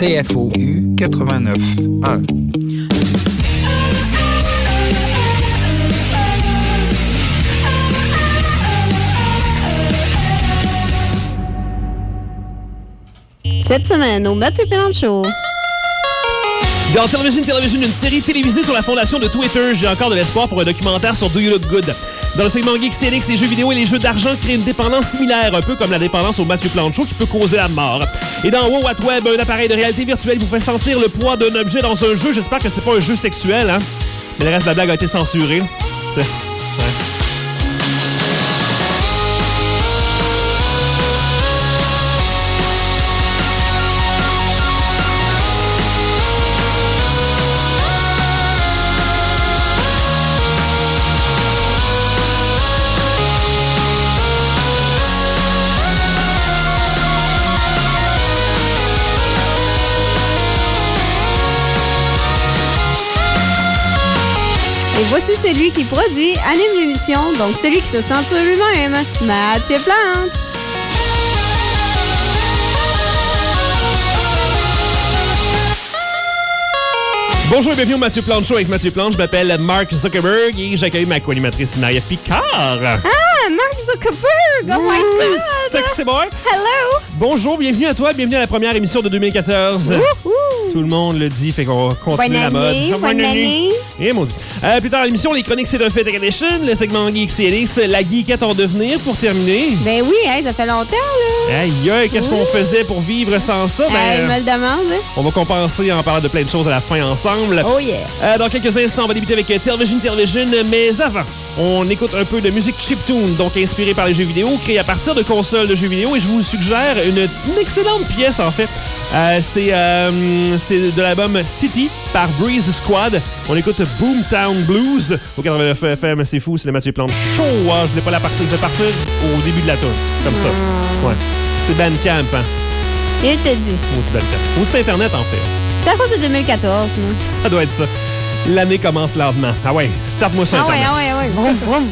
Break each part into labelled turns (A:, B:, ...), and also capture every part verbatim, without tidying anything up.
A: C F O U quatre-vingt-neuf un.
B: Cette semaine, au Mathieu Plante Show.
C: Dans Television Television, une série télévisée sur la fondation de Twitter. J'ai encore de l'espoir pour un documentaire sur Do You Look Good. Dans le segment Geek C N X, les jeux vidéo et les jeux d'argent créent une dépendance similaire, un peu comme la dépendance au Mathieu Plante Show qui peut causer la mort. Et dans Wow What Web, un appareil de réalité virtuelle vous fait sentir le poids d'un objet dans un jeu. J'espère que c'est pas un jeu sexuel, hein? Mais le reste de la blague a été censuré. C'est... Ouais.
B: Et voici celui qui produit, anime l'émission, donc celui qui se censure lui-même, Mathieu Plante.
C: Bonjour et bienvenue au Mathieu Plante Show avec Mathieu Plante. Je m'appelle Mark Zuckerberg et j'accueille ma co-animatrice Marie-Ève Picard.
B: Ah, Mark Zuckerberg! Oh my God!
C: Sexy boy!
B: Hello!
C: Bonjour, bienvenue à toi, bienvenue à la première émission de deux mille quatorze.
B: Wouhou!
C: Tout le monde le dit, fait qu'on va continuer
B: Bonne
C: la
B: année,
C: mode.
B: bonne année!
C: Et maudit. Euh, plus tard à l'émission, les chroniques C'est un fait Edition, le segment Geek C N X, la geekette en devenir pour terminer.
B: Ben oui, hein, ça fait longtemps, là.
C: Aïe, aïe, qu'est-ce qu'on faisait pour vivre sans ça? Ben,
B: Elle me le demande.
C: on va compenser en parlant de plein de choses à la fin ensemble.
B: Oh yeah!
C: Euh, dans quelques instants, on va débuter avec Television Television, mais avant, on écoute un peu de musique chiptune, donc inspirée par les jeux vidéo, créée à partir de consoles de jeux vidéo, et je vous suggère une, une excellente pièce, en fait. Euh, c'est, euh, c'est de l'album City par Breeze Squad. On écoute Boomtown Blues au quatre-vingt-neuf F M. C'est fou, c'est le Mathieu Plante Show. Hein? Je voulais pas la partir, je vais partir au début de la tour, comme ça. Ouais. C'est Bandcamp, hein?
B: Et je te dis.
C: Maudit Bandcamp. Ou c'est Internet, en fait.
B: C'est à cause de deux mille quatorze, moi.
C: Ça doit être ça. L'année commence lentement. Ah ouais, starte-moi sur
B: Ah ouais,
C: Internet.
B: ah ouais, ah ouais. Vroom, vroom.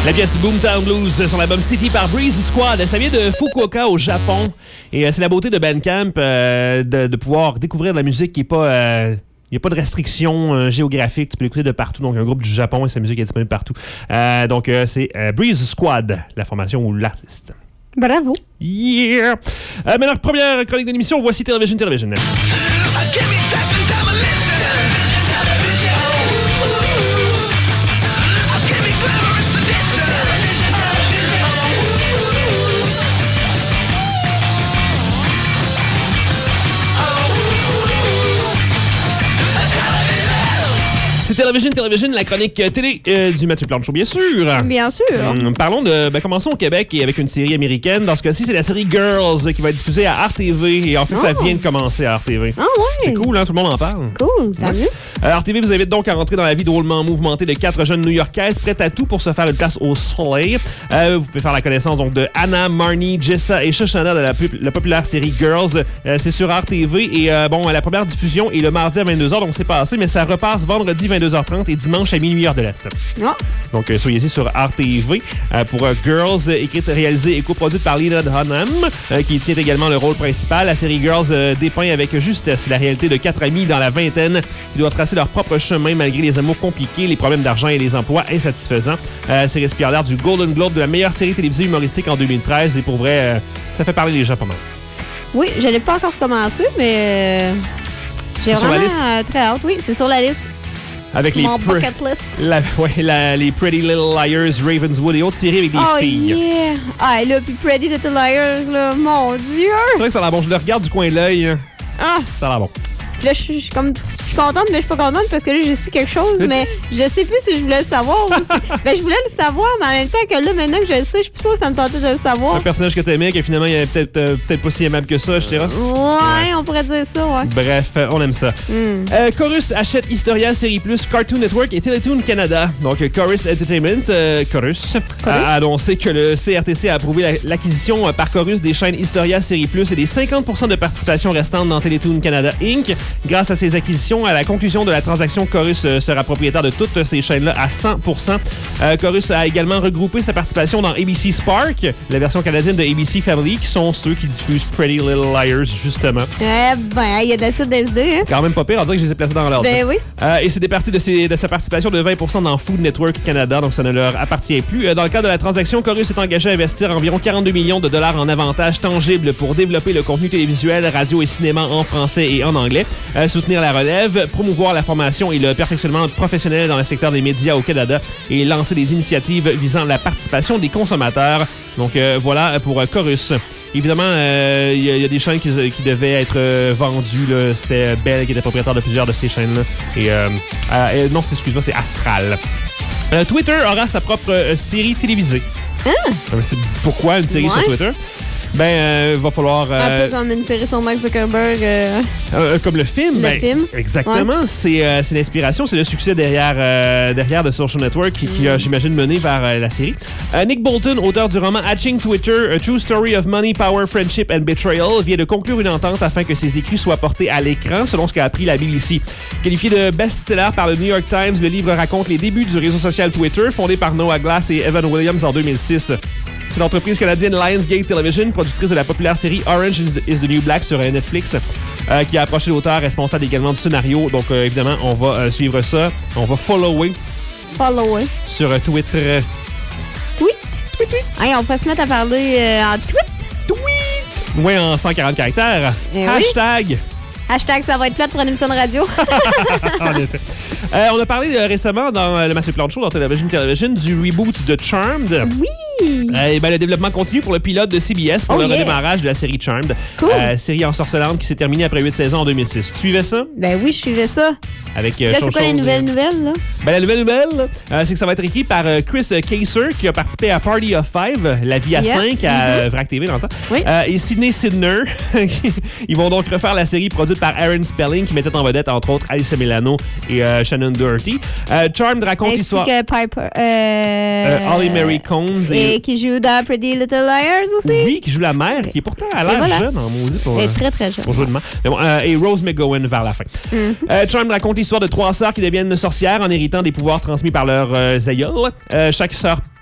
C: La pièce Boomtown Blues sur l'album City par Breeze Squad. Ça vient de Fukuoka au Japon. Et euh, c'est la beauté de Bandcamp euh, de, de pouvoir découvrir de la musique qui n'est pas... Euh, il n'y a pas de restrictions euh, géographiques. Tu peux l'écouter de partout. Donc, un groupe du Japon et sa musique est disponible partout. Euh, donc, euh, c'est euh, Breeze Squad, la formation ou l'artiste.
B: Bravo.
C: Yeah! Euh, maintenant, première chronique de l'émission, voici Television Television. C'est Television Television, la chronique télé euh, du Mathieu Plante Show, bien sûr.
B: Bien sûr.
C: Hum, parlons de... Ben, commençons au Québec et avec une série américaine. Dans ce cas-ci, c'est la série Girls qui va être diffusée à R T V. Et en fait, oh. ça vient de commencer à R T V.
B: Ah ouais?
C: C'est cool, hein? Tout le monde en parle.
B: Cool, tant mieux.
C: Euh, R T V vous invite donc à rentrer dans la vie drôlement mouvementée de quatre jeunes New-Yorkaises prêtes à tout pour se faire une place au soleil. Euh, vous pouvez faire la connaissance donc de Anna, Marnie, Jessa et Shoshana de la, la populaire série Girls. Euh, c'est sur R T V et euh, bon, la première diffusion est le mardi à vingt-deux heures, donc c'est passé, mais ça repasse vendredi vingt-deux heures trente et dimanche à minuit heure de l'Est.
B: Oh.
C: Donc, euh, soyez ici sur R T V euh, pour euh, Girls, euh, écrite, réalisée et coproduite par Lena Dunham, euh, qui tient également le rôle principal. La série Girls euh, dépeint avec justesse la réalité de quatre amis dans la vingtaine qui doivent tracer leur propre chemin malgré les amours compliqués, les problèmes d'argent et les emplois insatisfaisants. Euh, c'est récipiendaire du Golden Globe de la meilleure série télévisée humoristique en deux mille treize et pour vrai, euh, ça fait parler les gens pas mal.
B: Oui, je n'ai pas encore commencé, mais euh, j'ai
C: c'est
B: vraiment
C: sur la liste?
B: Euh, très hâte. Oui, c'est sur la liste.
C: Avec
B: c'est
C: les,
B: mon
C: pre-
B: bucket list.
C: la, ouais, la, les Pretty Little Liars, Ravenswood et autres séries avec des
B: oh,
C: filles.
B: Yeah. Ah, là, puis Pretty Little Liars, là, mon Dieu!
C: C'est vrai que ça a l'air bon. Je le regarde du coin de l'œil.
B: Ah!
C: Ça a l'air bon.
B: Là, je suis comme... Je suis contente, mais je suis pas contente parce que là, j'ai su quelque chose,
C: mais,
B: mais je sais plus si je voulais le savoir. Ou si... ben, je voulais le savoir, mais en même temps que là, maintenant que je le sais, je suis plus sûre que ça me tentait de le savoir.
C: Un personnage que t'aimais, que finalement, il est peut-être euh, peut-être pas si aimable que ça, et cetera.
B: Ouais, ouais, on pourrait dire ça, ouais.
C: Bref, on aime ça.
B: Mm.
C: Euh, Chorus achète Historia, Série Plus, Cartoon Network et Teletoon Canada. Donc, Chorus Entertainment, euh, Chorus, Chorus, a annoncé que le C R T C a approuvé la, l'acquisition par Chorus des chaînes Historia, Série Plus et des cinquante pour cent de participation restantes dans Teletoon Canada Incorporated. Grâce à ces acquisitions, à la conclusion de la transaction, Chorus euh, sera propriétaire de toutes ces chaînes-là à cent pour cent. Euh, Chorus a également regroupé sa participation dans A B C Spark, la version canadienne de A B C Family, qui sont ceux qui diffusent Pretty Little Liars, justement.
B: Eh ben, il y a de la suite d'S D, hein?
C: Quand même pas pire, on dirait que je les ai placés dans l'ordre.
B: Ben oui.
C: Euh, et c'est des parties de, ses, de sa participation de vingt pour cent dans Food Network Canada, donc ça ne leur appartient plus. Euh, dans le cadre de la transaction, Chorus est engagé à investir environ quarante-deux millions de dollars en avantages tangibles pour développer le contenu télévisuel, radio et cinéma en français et en anglais, euh, soutenir la relève, promouvoir la formation et le perfectionnement professionnel dans le secteur des médias au Canada et lancer des initiatives visant la participation des consommateurs. Donc euh, voilà pour euh, Chorus. Évidemment, il euh, y, y a des chaînes qui, qui devaient être euh, vendues. Là. C'était Bell qui était propriétaire de plusieurs de ces chaînes-là. Et euh, euh, non, c'est, excuse-moi, c'est Astral. Euh, Twitter aura sa propre euh, série télévisée.
B: Ah!
C: C'est pourquoi une série
B: ouais.
C: sur Twitter? Ben, euh, va falloir... Euh,
B: un peu comme une série sur Mark Zuckerberg. Euh...
C: Euh, comme le film.
B: Le
C: ben,
B: film.
C: Exactement.
B: Ouais.
C: C'est, euh, c'est l'inspiration, c'est le succès derrière, euh, derrière The Social Network qui, qui a, j'imagine, mené vers euh, la série. Euh, Nick Bolton, auteur du roman Hatching Twitter, A True Story of Money, Power, Friendship and Betrayal, vient de conclure une entente afin que ses écrits soient portés à l'écran, selon ce qu'a appris la B B C. Qualifié de best-seller par le New York Times, le livre raconte les débuts du réseau social Twitter, fondé par Noah Glass et Evan Williams en deux mille six. C'est l'entreprise canadienne Lionsgate Television, productrice de la populaire série Orange is the New Black sur Netflix, euh, qui a approché l'auteur responsable également du scénario. Donc, euh, évidemment, on va euh, suivre ça. On va follower.
B: Follower.
C: Sur euh, Twitter.
B: Tweet. Tweet, tweet. Hey, on peut se mettre à parler euh, en tweet.
C: Tweet. Oui, en cent quarante caractères.
B: Eh
C: Hashtag.
B: Oui. Hashtag ça va être plate pour une émission de radio.
C: En effet. Euh, on a parlé euh, récemment dans euh, le Mathieu Plante Show, dans Television Television, du reboot de Charmed.
B: Oui!
C: Euh, et ben, le développement continue pour le pilote de C B S pour
B: oh
C: le
B: yeah.
C: redémarrage de la série Charmed.
B: Cool.
C: Euh, série ensorcelante qui s'est terminée après huit saisons en deux mille six. Tu suivais ça?
B: Ben oui, je suivais ça.
C: Avec, euh,
B: là, c'est quoi les nouvelles
C: euh...
B: nouvelles, là?
C: Ben, la nouvelle nouvelle, euh, c'est que ça va être écrit par euh, Chris Kaser, qui a participé à Party of Five, La vie à yeah. cinq, à mm-hmm. Vrac T V dans le temps.
B: Oui.
C: Euh, et Sidney Sidner. Ils vont donc refaire la série produite par Aaron Spelling, qui mettait en vedette, entre autres, Alyssa Milano et euh, Shannon Doherty. Euh, Charmed raconte
B: Ainsi
C: l'histoire...
B: que Piper... Euh...
C: Euh, Holly Mary Combs.
B: Et... et qui joue dans Pretty Little Liars aussi.
C: Oui, qui joue la mère, qui est pourtant à l'air voilà. jeune en maudit. Pour,
B: Elle est très, très jeune.
C: Pour jouer de mère. Mais bon, euh, et Rose McGowan vers la fin. Mm-hmm. Euh, Charmed raconte l'histoire de trois sœurs qui deviennent sorcières en héritant des pouvoirs transmis par leurs euh, aïeuls. Euh, chaque sœur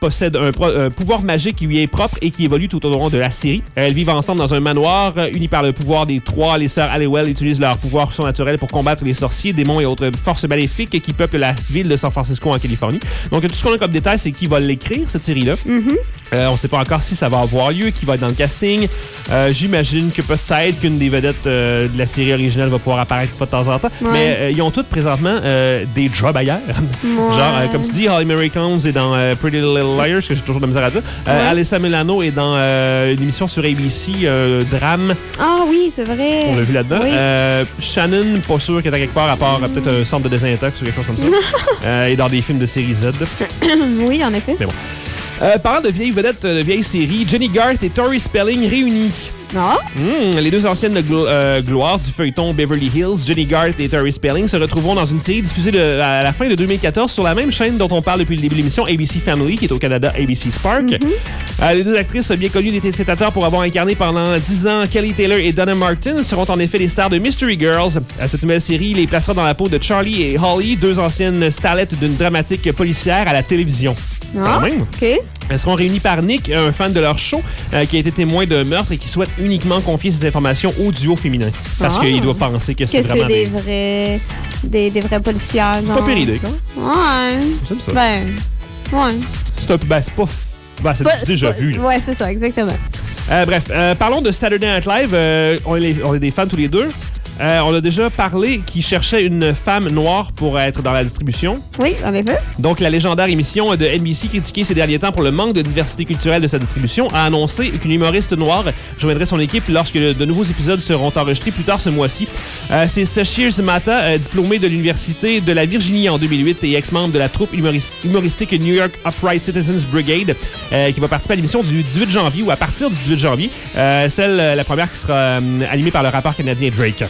C: possède un, pro, un pouvoir magique qui lui est propre et qui évolue tout au long de la série. Elles vivent ensemble dans un manoir, euh, unis par le pouvoir des trois. Les sœurs Halliwell utilisent leur pouvoir surnaturel pour combattre les sorciers, démons et autres forces maléfiques qui peuplent la ville de San Francisco en Californie. Donc, tout ce qu'on a comme détail, c'est qui va l'écrire, cette série-là.
B: Mm-hmm.
C: Euh, on ne sait pas encore si ça va avoir lieu, qui va être dans le casting. Euh, j'imagine que peut-être qu'une des vedettes euh, de la série originale va pouvoir apparaître de temps en temps.
B: Ouais.
C: Mais euh, ils ont toutes présentement euh, des jobs ailleurs.
B: Ouais.
C: Genre, euh, comme tu dis, Holly Marie Combs est dans euh, Pretty Little Liars, que j'ai toujours de la misère à dire. Euh,
B: Ouais.
C: Alyssa Milano est dans euh, une émission sur A B C, euh, Drame.
B: Ah oui, c'est vrai.
C: On l'a vu là-dedans.
B: Oui.
C: Euh, Shannon, pas sûr qu'elle est à quelque part, à part euh, peut-être un centre de désintox ou quelque chose comme ça. euh, et dans des films de série Z.
B: Oui, en effet.
C: Mais bon. Euh, parlant de vieilles vedettes de vieilles séries, Jenny Garth et Tori Spelling réunis.
B: Ah,
C: Mmh, les deux anciennes glo- euh, gloires du feuilleton Beverly Hills, Jenny Garth et Tori Spelling, se retrouveront dans une série diffusée de, à la fin de deux mille quatorze sur la même chaîne dont on parle depuis le début de l'émission, A B C Family, qui est au Canada, A B C Spark. Mm-hmm. Euh, les deux actrices bien connues des téléspectateurs pour avoir incarné pendant dix ans Kelly Taylor et Donna Martin seront en effet les stars de Mystery Girls. Euh, cette nouvelle série les placera dans la peau de Charlie et Holly, deux anciennes starlettes d'une dramatique policière à la télévision.
B: ah,
C: Quand même.
B: OK.
C: Elles seront réunies par Nick, un fan de leur show, euh, qui a été témoin d'un meurtre et qui souhaite uniquement confier ses informations au duo féminin. Parce
B: Ah.
C: qu'il doit penser que c'est
B: Que
C: vraiment
B: c'est des
C: des...
B: vrais... Des, des vrais policières.
C: Pas
B: genre.
C: péridé, quand même.
B: Ouais.
C: J'aime ça.
B: Ben, ouais.
C: C'est un peu... Ben, c'est pas... f- Ben, c'est
B: Pas-
C: déjà
B: pas-
C: vu, là.
B: Ouais, c'est ça, exactement.
C: Euh, bref, euh, parlons de Saturday Night Live. Euh, on, est, on est des fans tous les deux. Euh, on a déjà parlé qu'il cherchait une femme noire pour être dans la distribution.
B: Oui, en effet.
C: Donc, la légendaire émission de N B C, critiquée ces derniers temps pour le manque de diversité culturelle de sa distribution, a annoncé qu'une humoriste noire joindrait son équipe lorsque de nouveaux épisodes seront enregistrés plus tard ce mois-ci. Euh, c'est Sashir Zamata, euh, diplômée de l'Université de la Virginie en deux mille huit et ex-membre de la troupe humoris- humoristique New York Upright Citizens Brigade, euh, qui va participer à l'émission du dix-huit janvier ou à partir du dix-huit janvier. Euh, celle, euh, la première qui sera euh, animée par le rappeur canadien Drake.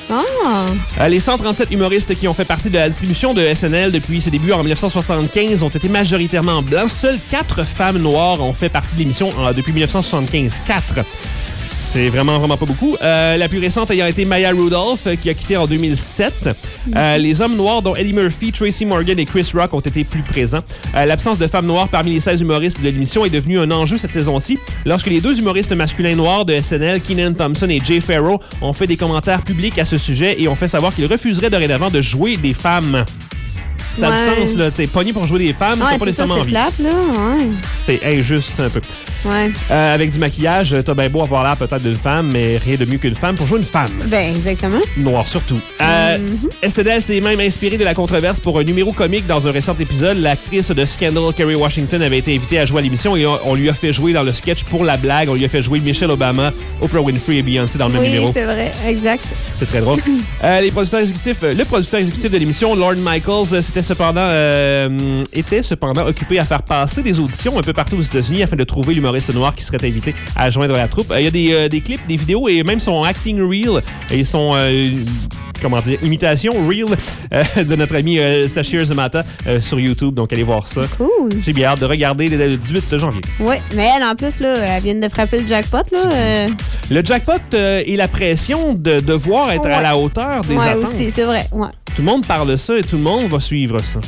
B: Ah,
C: Euh, les cent trente-sept humoristes qui ont fait partie de la distribution de S N L depuis ses débuts en dix-neuf cent soixante-quinze ont été majoritairement blancs. Seules quatre femmes noires ont fait partie de l'émission euh, depuis dix-neuf cent soixante-quinze. Quatre. C'est vraiment, vraiment pas beaucoup. Euh, la plus récente ayant été Maya Rudolph, euh, qui a quitté en deux mille sept. Euh, les hommes noirs, dont Eddie Murphy, Tracy Morgan et Chris Rock, ont été plus présents. Euh, l'absence de femmes noires parmi les seize humoristes de l'émission est devenue un enjeu cette saison-ci, lorsque les deux humoristes masculins noirs de S N L, Kenan Thompson et Jay Farrow, ont fait des commentaires publics à ce sujet et ont fait savoir qu'ils refuseraient dorénavant de jouer des femmes. Ça a
B: Ouais.
C: du sens, là. T'es pogné pour jouer des femmes,
B: ouais,
C: t'as pas
B: c'est ça,
C: nécessairement
B: c'est
C: envie.
B: plate, là. Ouais.
C: C'est injuste un peu.
B: Ouais.
C: Euh, avec du maquillage, t'as bien beau avoir l'air peut-être d'une femme, mais rien de mieux qu'une femme pour jouer une femme.
B: Ben, exactement.
C: Noire surtout. Euh, S N L s'est même inspiré de la controverse pour un numéro comique dans un récent épisode. L'actrice de Scandal, Kerry Washington, avait été invitée à jouer à l'émission et on, on lui a fait jouer dans le sketch pour la blague. On lui a fait jouer Michelle Obama, Oprah Winfrey et Beyoncé dans le même
B: Oui,
C: numéro.
B: c'est vrai. Exact.
C: C'est très drôle. Euh, les producteurs exécutifs, le producteur exécutif de l'émission, Lorne Michaels, s'était cependant, euh, était cependant occupé à faire passer des auditions un peu partout aux États-Unis afin de trouver l'humoriste noir qui serait invité à joindre la troupe. Euh, Il y a des, euh, des clips, des vidéos et même son acting reel et son... Euh, comment dire, imitation reel euh, de notre ami euh, Sashir Zamata euh, sur YouTube. Donc, allez voir ça.
B: Cool.
C: J'ai bien hâte de regarder le dix-huit janvier.
B: Oui, mais elle, en plus, là, elle vient de frapper le jackpot, là. Euh...
C: Le jackpot euh, et la pression de devoir être
B: Ouais.
C: à la hauteur des
B: Ouais,
C: attentes.
B: aussi, c'est vrai. Ouais.
C: Tout le monde parle de ça et tout le monde va suivre ça.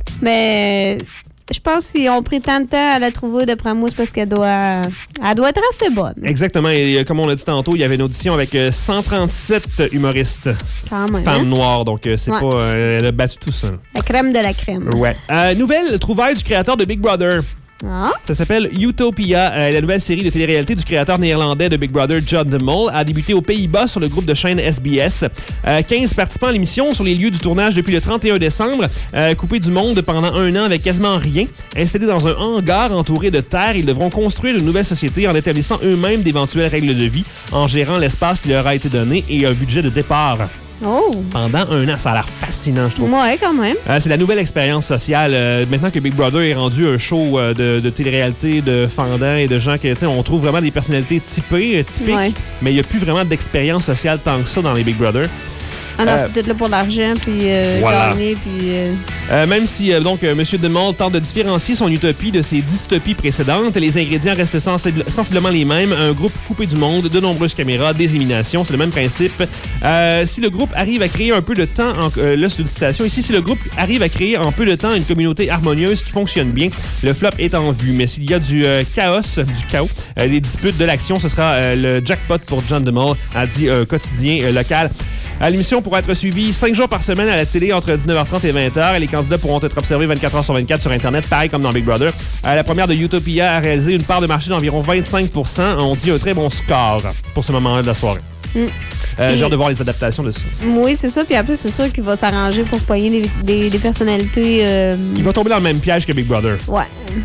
B: Mais je pense que si on pris tant de temps à la trouver, d'après moi, c'est parce qu'elle doit, elle doit être assez bonne.
C: Exactement. Et euh, comme on l'a dit tantôt, il y avait une audition avec euh, cent trente-sept humoristes,
B: Quand même.
C: femmes
B: Hein?
C: noires. Donc, euh, c'est
B: Ouais.
C: pas... euh, elle a battu tout ça.
B: La crème de la crème.
C: Ouais. Euh, nouvelle trouvaille du créateur de Big Brother.
B: Ah,
C: Ça s'appelle Utopia. Euh, la nouvelle série de télé-réalité du créateur néerlandais de Big Brother, John de Mol, a débuté aux Pays-Bas sur le groupe de chaîne S B S. Euh, quinze participants à l'émission sur les lieux du tournage depuis le trente et un décembre. Euh, coupés du monde pendant un an avec quasiment rien. Installés dans un hangar entouré de terre, ils devront construire une nouvelle société en établissant eux-mêmes d'éventuelles règles de vie, en gérant l'espace qui leur a été donné et un budget de départ.
B: oh.
C: Pendant un an, ça a l'air fascinant, je trouve.
B: Ouais, quand même.
C: Euh, c'est la nouvelle expérience sociale. Euh, maintenant que Big Brother est rendu un show euh, de, de télé-réalité, de fendants et de gens que, tu sais, on trouve vraiment des personnalités typées, euh, typiques,
B: Ouais.
C: mais il n'y a plus vraiment d'expérience sociale tant que ça dans les Big Brother.
B: Ah non,
C: Euh,
B: c'est tout là pour l'argent, puis euh,
C: voilà.
B: gagner, puis... Euh...
C: Euh, même si euh, donc euh, M. DeMol tente de différencier son utopie de ses dystopies précédentes, les ingrédients restent sensible, sensiblement les mêmes. Un groupe coupé du monde, de nombreuses caméras, des éliminations, c'est le même principe. Euh, si le groupe arrive à créer un peu de temps, en, euh, là c'est une citation ici, si le groupe arrive à créer en peu de temps une communauté harmonieuse qui fonctionne bien, le flop est en vue. Mais s'il y a du euh, chaos, du chaos, euh, les disputes de l'action, ce sera euh, le jackpot pour John DeMol, a dit un euh, quotidien euh, local. Euh, L'émission pourra être suivie cinq jours par semaine à la télé entre dix-neuf heures trente et vingt heures. Et les candidats pourront être observés vingt-quatre heures sur vingt-quatre sur Internet, pareil comme dans Big Brother. Euh, la première de Utopia a réalisé une part de marché d'environ vingt-cinq pour cent. On dit un très bon score pour ce moment-là de la soirée. Mm. Euh,
B: Et...
C: J'ai hâte de voir les adaptations de ça.
B: Oui, c'est ça. Puis en plus, c'est sûr qu'il va s'arranger pour pogner des, des, des personnalités... Euh...
C: Il va tomber dans le même piège que Big Brother.
B: Ouais.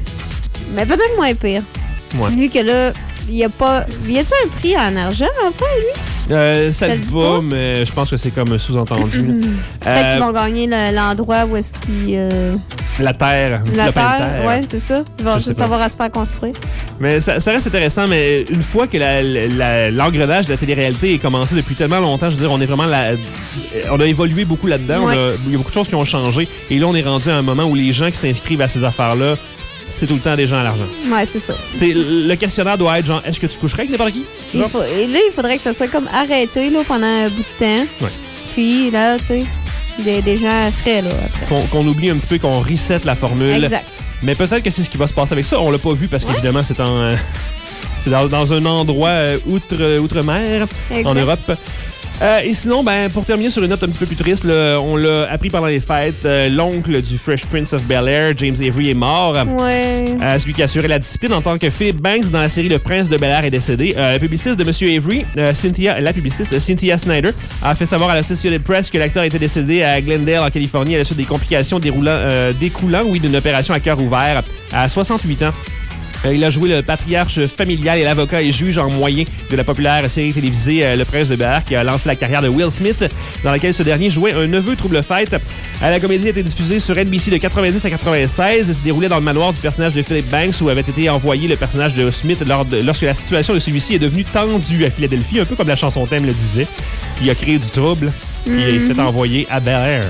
B: Mais peut-être moins pire.
C: Ouais.
B: Vu que là, il n'y a pas... Y a-t-il un prix en argent, enfin, lui?
C: Euh, ça
B: Ça
C: ne
B: dit
C: dit
B: pas,
C: pas, mais je pense que c'est comme sous-entendu.
B: Peut-être
C: euh,
B: qu'ils vont gagner le- l'endroit où est-ce qu'ils... Euh...
C: La terre, un petit
B: La
C: lopin de
B: terre,
C: terre.
B: ouais, c'est ça. Ils vont
C: Je sais
B: juste
C: pas.
B: avoir à se faire construire.
C: Mais ça, ça reste intéressant, mais une fois que la- la- l'engrenage de la télé-réalité est commencé depuis tellement longtemps, je veux dire, on est vraiment là. On a évolué beaucoup là-dedans.
B: Ouais.
C: On a- Il y a beaucoup de choses qui ont changé. Et là, on est rendu à un moment où les gens qui s'inscrivent à ces affaires-là, c'est tout le temps des gens à l'argent.
B: Ouais, c'est ça.
C: T'sais, le questionnaire doit être genre, est-ce que tu coucherais avec n'importe qui?
B: Il
C: Genre?
B: faut- et là, il faudrait que ça soit comme arrêté là, pendant un bout de temps.
C: Ouais.
B: Puis là, tu sais, des, des gens frais, là, après.
C: Qu'on qu'on oublie un petit peu, qu'on reset la formule.
B: Exact.
C: Mais peut-être que c'est ce qui va se passer avec ça. On l'a pas vu parce
B: Ouais.
C: qu'évidemment, c'est en. euh, c'est dans, dans un endroit euh, outre, euh, outre-mer,
B: Exact.
C: en Europe. Euh, et sinon, ben, pour terminer sur une note un petit peu plus triste, là, on l'a appris pendant les fêtes, euh, l'oncle du Fresh Prince of Bel-Air, James Avery, est mort.
B: Ouais.
C: Euh, celui qui assurait la discipline en tant que Philip Banks dans la série Le Prince de Bel-Air est décédé. Euh, la publiciste de M. Avery, euh, Cynthia, la publiciste, euh, Cynthia Snyder, a fait savoir à l'Associated Press que l'acteur était décédé à Glendale, en Californie, à la suite des complications déroulant, euh, découlant oui, d'une opération à cœur ouvert à soixante-huit ans. Euh, il a joué le patriarche familial et l'avocat et juge en moyen de la populaire série télévisée euh, Le Prince de Bel-Air, qui a lancé la carrière de Will Smith, dans laquelle ce dernier jouait un neveu trouble-fête. Euh, la comédie a été diffusée sur N B C de quatre-vingt-dix à quatre-vingt-seize et se déroulait dans le manoir du personnage de Philip Banks, où avait été envoyé le personnage de Smith lors de- lorsque la situation de celui-ci est devenue tendue à Philadelphie, un peu comme la chanson thème le disait. Puis il a créé du trouble, puis mm-hmm. il se fait envoyer à Bel-Air.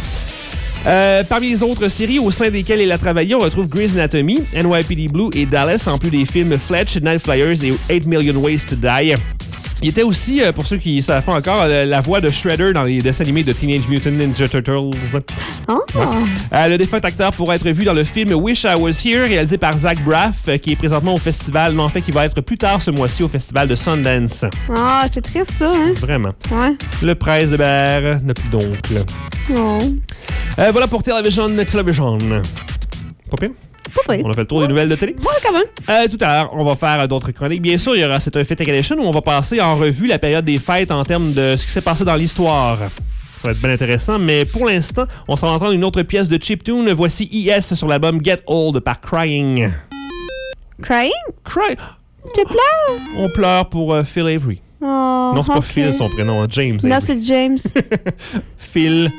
C: Euh, parmi les autres séries au sein desquelles il a travaillé, on retrouve Grey's Anatomy, N Y P D Blue et Dallas, en plus des films Fletch, Night Flyers et eight million Ways to Die. Il était aussi, euh, pour ceux qui ne savent pas encore, euh, la voix de Shredder dans les dessins animés de Teenage Mutant Ninja Turtles.
B: Oh.
C: Ouais. Euh, le défunt acteur pourra être vu dans le film Wish I Was Here, réalisé par Zach Braff, euh, qui est présentement au festival, mais en fait qui va être plus tard ce mois-ci au festival de Sundance.
B: Ah, c'est triste ça, hein?
C: Vraiment.
B: Ouais.
C: Le Prince de Bel-Air n'a plus d'oncle.
B: Non.
C: Euh, voilà pour Television Television. Pas pire?
B: Pas pire.
C: On a fait le tour des nouvelles de télé.
B: Ouais, quand même.
C: Euh, tout à l'heure, on va faire d'autres chroniques. Bien sûr, il y aura C'est un Fait Edition où on va passer en revue la période des fêtes en termes de ce qui s'est passé dans l'histoire. Ça va être bien intéressant, mais pour l'instant, on s'en va entendre une autre pièce de chiptune. Voici E S sur l'album Get Old par Crying.
B: Crying?
C: Cry.
B: Tu pleures?
C: On pleure pour euh, Phil Avery.
B: Oh,
C: non, c'est pas
B: ok.
C: Phil son prénom, hein, James Avery.
B: Non, c'est James.
C: Phil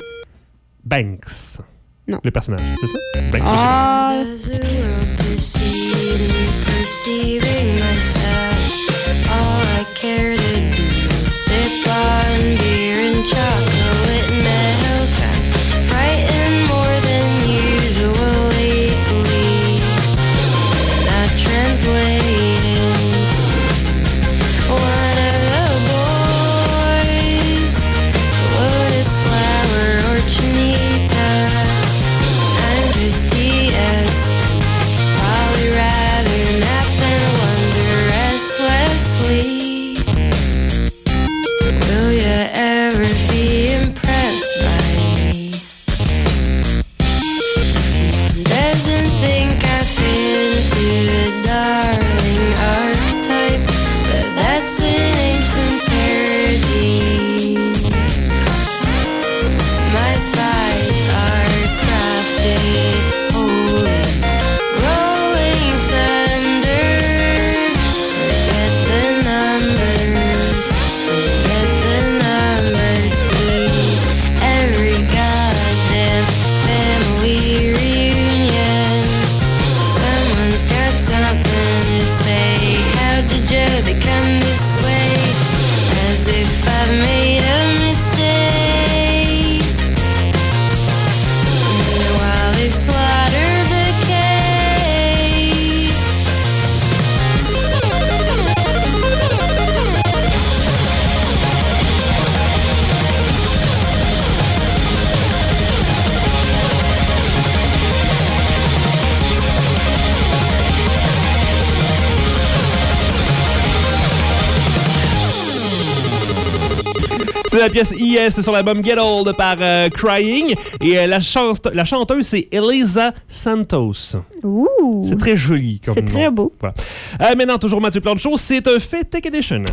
C: Banks.
B: Non.
C: Le personnage, c'est ça? Banks,
B: Ah.
D: As the world perceived me, perceiving myself, all I care to do is sip on beer and chocolate milk. I'm frightened more than usual lately. Not translating one of the boys, Lotus Flower or Chinita. I'm just E S, probably rather nap than wonder restlessly. Will you ever be
C: C'est la pièce Yes sur l'album Get Old par euh, Crying. Et euh, la, chante, la chanteuse, c'est Elisa Santos.
B: Ouh!
C: C'est très joli comme
B: C'est
C: nom.
B: très beau.
C: Voilà. Euh, maintenant, toujours Mathieu Plante Show, c'est un fait Tech Edition.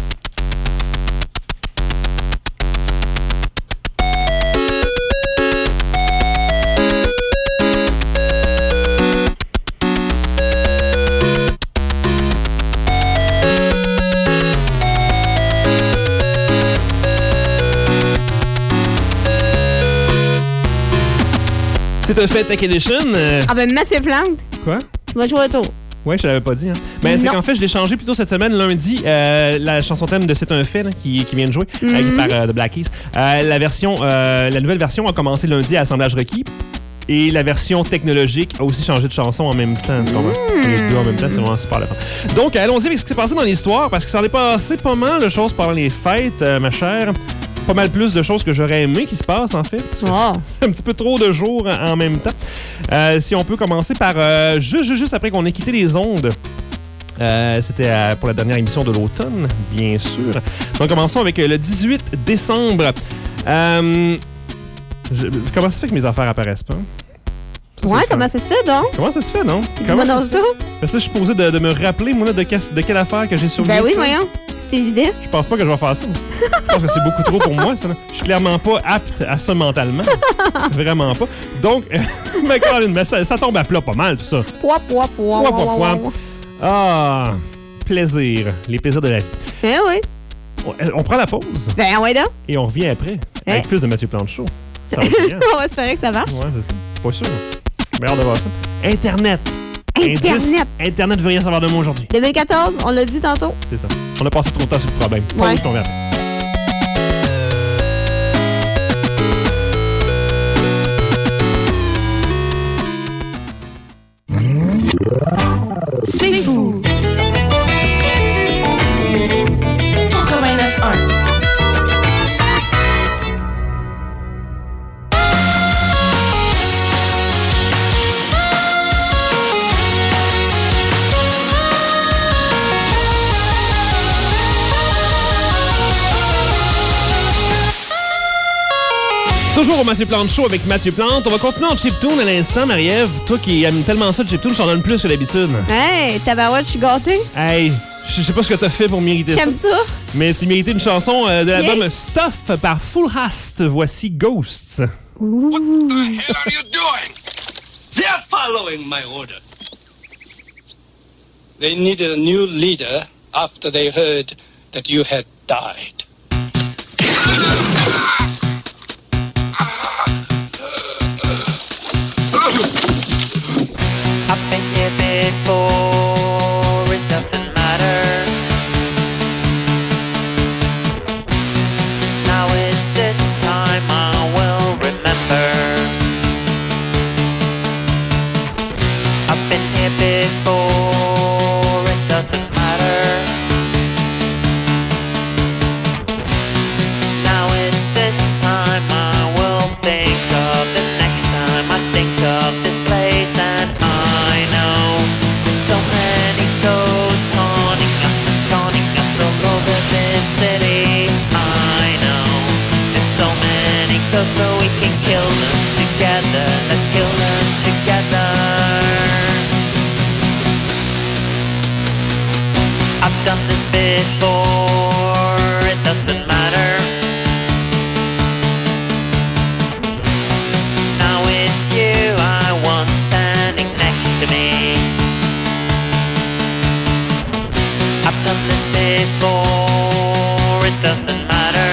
C: C'est un fait Tech Edition. Euh...
B: Ah ben, Mathieu Plante,
C: Quoi?
B: tu vas jouer au tour.
C: Ouais, je te l'avais pas dit. Hein. Ben, c'est
B: Non.
C: qu'en fait, je l'ai changé plutôt cette semaine, lundi, euh, la chanson thème de C'est un fait là, qui, qui vient de jouer
B: Mm-hmm.
C: avec, par euh, The Black Keys. Euh, la, version, euh, la nouvelle version a commencé lundi à Assemblage requis. Et la version technologique a aussi changé de chanson en même temps. Tu comprends? Les deux en même temps, c'est vraiment super le fun. Donc, allons-y avec ce qui s'est passé dans l'histoire, parce que ça en est passé pas mal de choses pendant les fêtes, euh, ma chère. Pas mal plus de choses que j'aurais aimé qui se passent, en fait.
B: Oh.
C: C'est un petit peu trop de jours en même temps. Euh, si on peut commencer par euh, juste, juste, juste après qu'on ait quitté les ondes. Euh, C'était euh, pour la dernière émission de l'automne, bien sûr. Donc, commençons avec euh, le dix-huit décembre. Euh, je- comment ça se fait que mes affaires apparaissent pas? Ça,
B: Ouais,
C: c'est
B: comment
C: fun.
B: ça se fait donc?
C: Comment ça se fait, non?
B: Dis-moi
C: Comment
B: donc
C: se
B: ça.
C: fait? Parce que là, je suis posé de, de me rappeler, moi, là, de, que- de quelle affaire que j'ai surveillé.
B: Ben oui,
C: ça.
B: voyons. C'est évident.
C: Je pense pas que je vais faire ça. Je pense que c'est beaucoup trop pour moi, ça. Là. Je suis clairement pas apte à ça mentalement. Vraiment pas. Donc, mais Colin, mais ça, ça tombe à plat pas mal, tout ça.
B: Poids, poids, poids.
C: Pouah, pouah, pouah. Ah, plaisir. Les plaisirs de la vie.
B: Eh oui.
C: On, on prend la pause
B: Ben ouais donc.
C: et on revient après avec
B: Eh.
C: plus de Mathieu Plante Show. Ça va bien.
B: On va espérer que ça marche.
C: Ouais, c'est ça. Pas sûr. Mais hâte de voir ça. Internet.
B: Internet.
C: Indice, Internet veut rien savoir de moi aujourd'hui.
B: deux mille quatorze, on l'a dit tantôt.
C: C'est ça. On a passé trop de temps sur le problème. Pause,
B: Ouais.
C: puis on revient après.
E: C'est fou. quatre-vingt-neuf un.
C: Toujours au Mathieu Plante Show avec Mathieu Plante. On va continuer en chiptune à l'instant, Marie-Ève. Toi qui aimes tellement ça, le chiptune, je t'en donne plus que d'habitude.
B: Hey, tabarouette, je suis gâtée.
C: Hey, je sais pas ce que t'as fait pour mériter ça.
B: J'aime ça.
C: Mais c'est mérité une chanson euh, de l'album
B: Yeah.
C: Stuff par Full Hast. Voici Ghosts.
F: What the hell are you doing? They're following my order. They needed a new leader after they heard that you had died.
G: I've been here before, it doesn't matter. Now is this time I will remember. I've been here before, it doesn't matter. Now is this time I will think of the next time I think of this place, and I know there's so many ghosts haunting us and taunting us all over this city. I know there's so many ghosts, so we can kill them together. Let's kill them together. I've done this before, it doesn't matter. Now it's you I want standing next to me. I've done this before, it doesn't matter.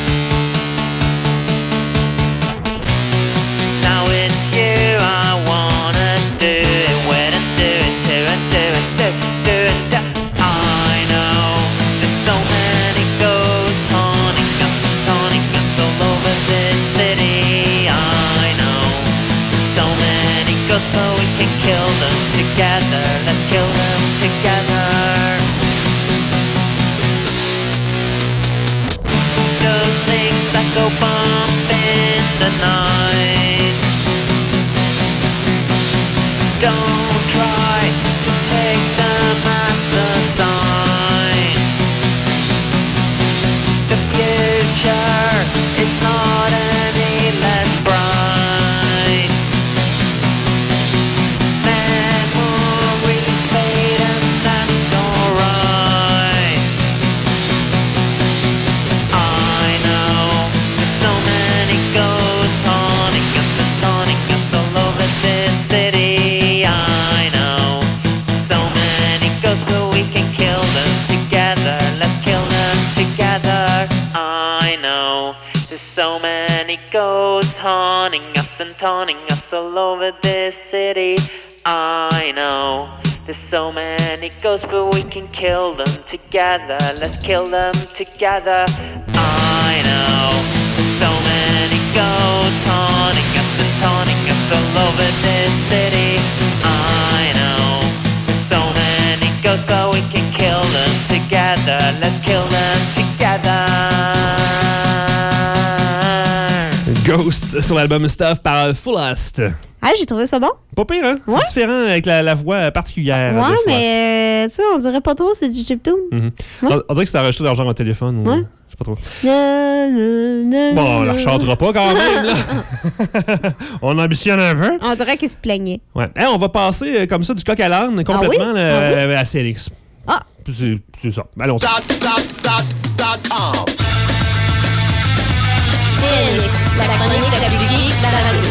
G: Now it's you I wanna do it with and do it to and do it do do it do. I know there's so many ghosts haunting us, haunting us all over this city. I know so many ghosts, so we can kill them together. Let's kill them together. Those things that go bump in the night. Don't try to take them as a sign. The future taunting us and taunting us all over this city. I know there's so many ghosts, but we can kill them together. Let's kill them together. I know there's so many ghosts taunting us and taunting us all over this city. I know there's so many ghosts, but we can kill them together. Let's kill them together.
C: Ghosts sur l'album Stuff par Fullest.
B: Ah, j'ai trouvé ça bon.
C: Pas pire, hein?
B: Ouais.
C: C'est différent avec la, la voix particulière.
B: Ouais,
C: de Fullest.
B: mais euh, tu sais, on dirait pas trop, c'est du chiptune.
C: Mm-hmm.
B: Ouais.
C: On, on dirait que c'est enregistré dans genre un téléphone. Ou...
B: Ouais.
C: Je sais pas trop.
B: Na, na, na,
C: Bon, on
B: na.
C: la rechantera pas quand même, là. On ambitionne un peu.
B: On dirait qu'il se plaignait.
C: Ouais. Hey, on va passer euh, comme ça du coq à l'âne complètement
B: oui?
C: là,
B: Ah oui?
C: euh, à Célix.
B: Ah!
C: C'est, c'est ça. Allons-y.
E: La chronique la plus geek de la radio.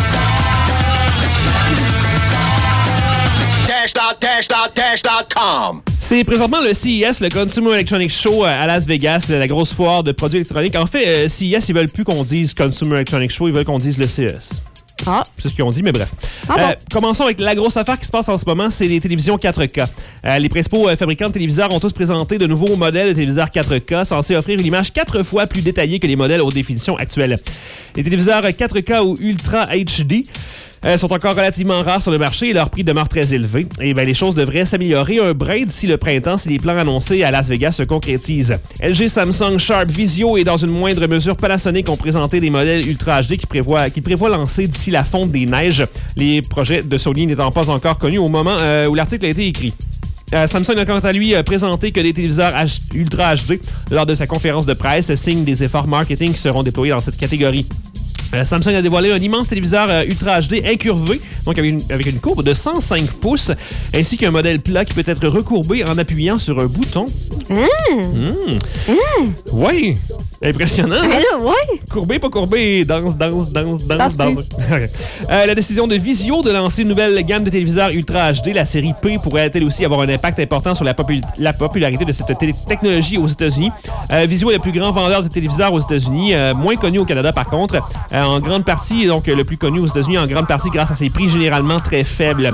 C: C'est présentement le C E S, le Consumer Electronics Show à Las Vegas, la grosse foire de produits électroniques. En fait, euh, C E S, ils veulent plus qu'on dise Consumer Electronics Show, ils veulent qu'on dise le C E S.
B: Ah!
C: C'est ce qu'ils ont dit, mais bref.
B: Ah bon?
C: Euh, commençons avec la grosse affaire qui se passe en ce moment, c'est les télévisions quatre K. Euh, les principaux euh, fabricants de téléviseurs ont tous présenté de nouveaux modèles de téléviseurs quatre K censés offrir une image quatre fois plus détaillée que les modèles haute définition actuels. Les téléviseurs quatre K ou Ultra H D euh, sont encore relativement rares sur le marché et leur prix demeure très élevé. Et bien, les choses devraient s'améliorer un brin d'ici le printemps si les plans annoncés à Las Vegas se concrétisent. L G, Samsung, Sharp, Vizio et dans une moindre mesure Panasonic ont présenté des modèles Ultra H D qui prévoient, qui prévoient lancer d'ici la fonte des neiges, les projets de Sony n'étant pas encore connus au moment euh, où l'article a été écrit. Euh, Samsung a quant à lui euh, présenté que des téléviseurs H- Ultra H D lors de sa conférence de presse signent des efforts marketing qui seront déployés dans cette catégorie. Euh, Samsung a dévoilé un immense téléviseur euh, Ultra H D incurvé, donc avec une, avec une courbe de cent cinq pouces, ainsi qu'un modèle plat qui peut être recourbé en appuyant sur un bouton.
B: Ah!
C: Mmh.
B: Ah!
C: Oui! Impressionnant!
B: Mais
C: hein?
B: là, ouais!
C: Courbé, pas courbé, danse, danse, danse, danse,
B: Danse
C: danse. Ok. Euh, la décision de Vizio de lancer une nouvelle gamme de téléviseurs Ultra H D, la série P, pourrait-elle aussi avoir un impact important sur la, popul- la popularité de cette télé- technologie aux États-Unis. Euh, Vizio est le plus grand vendeur de téléviseurs aux États-Unis, euh, moins connu au Canada par contre, euh, en grande partie, donc le plus connu aux États-Unis, en grande partie grâce à ses prix généralement très faibles.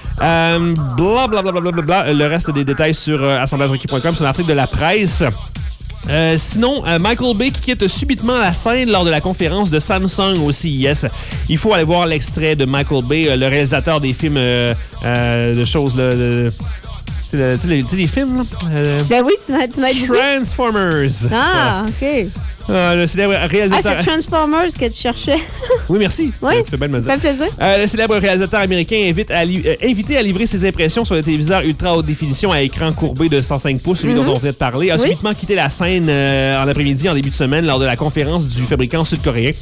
C: Euh, bla, bla, bla, bla, bla, bla, bla. Le reste des détails sur euh, assemblage requis point com, c'est un article de la presse. Euh, sinon, euh, Michael Bay qui quitte subitement la scène lors de la conférence de Samsung au C E S. Il faut aller voir l'extrait de Michael Bay, euh, le réalisateur des films euh, euh, de choses... Là, de, tu sais, le- tu sais, les, tu sais, les films, là? Euh,
B: Ben oui, tu m'as, tu m'as dit.
C: Transformers.
B: Ah, OK.
C: Euh, le célèbre
B: Ah,
C: réalisateur...
B: c'est Transformers que tu cherchais.
C: Oui, merci.
B: Oui.
C: Tu fais bien de me le
B: Ça
C: dire.
B: fait plaisir.
C: Euh, le célèbre réalisateur américain invite à li- euh, invité à livrer ses impressions sur le téléviseur ultra haute définition à écran courbé de cent cinq pouces, celui
B: Mm-hmm.
C: dont on venait de parler, a
B: Oui.
C: subitement quitté la scène euh, en après-midi, en début de semaine, lors de la conférence du fabricant sud-coréen.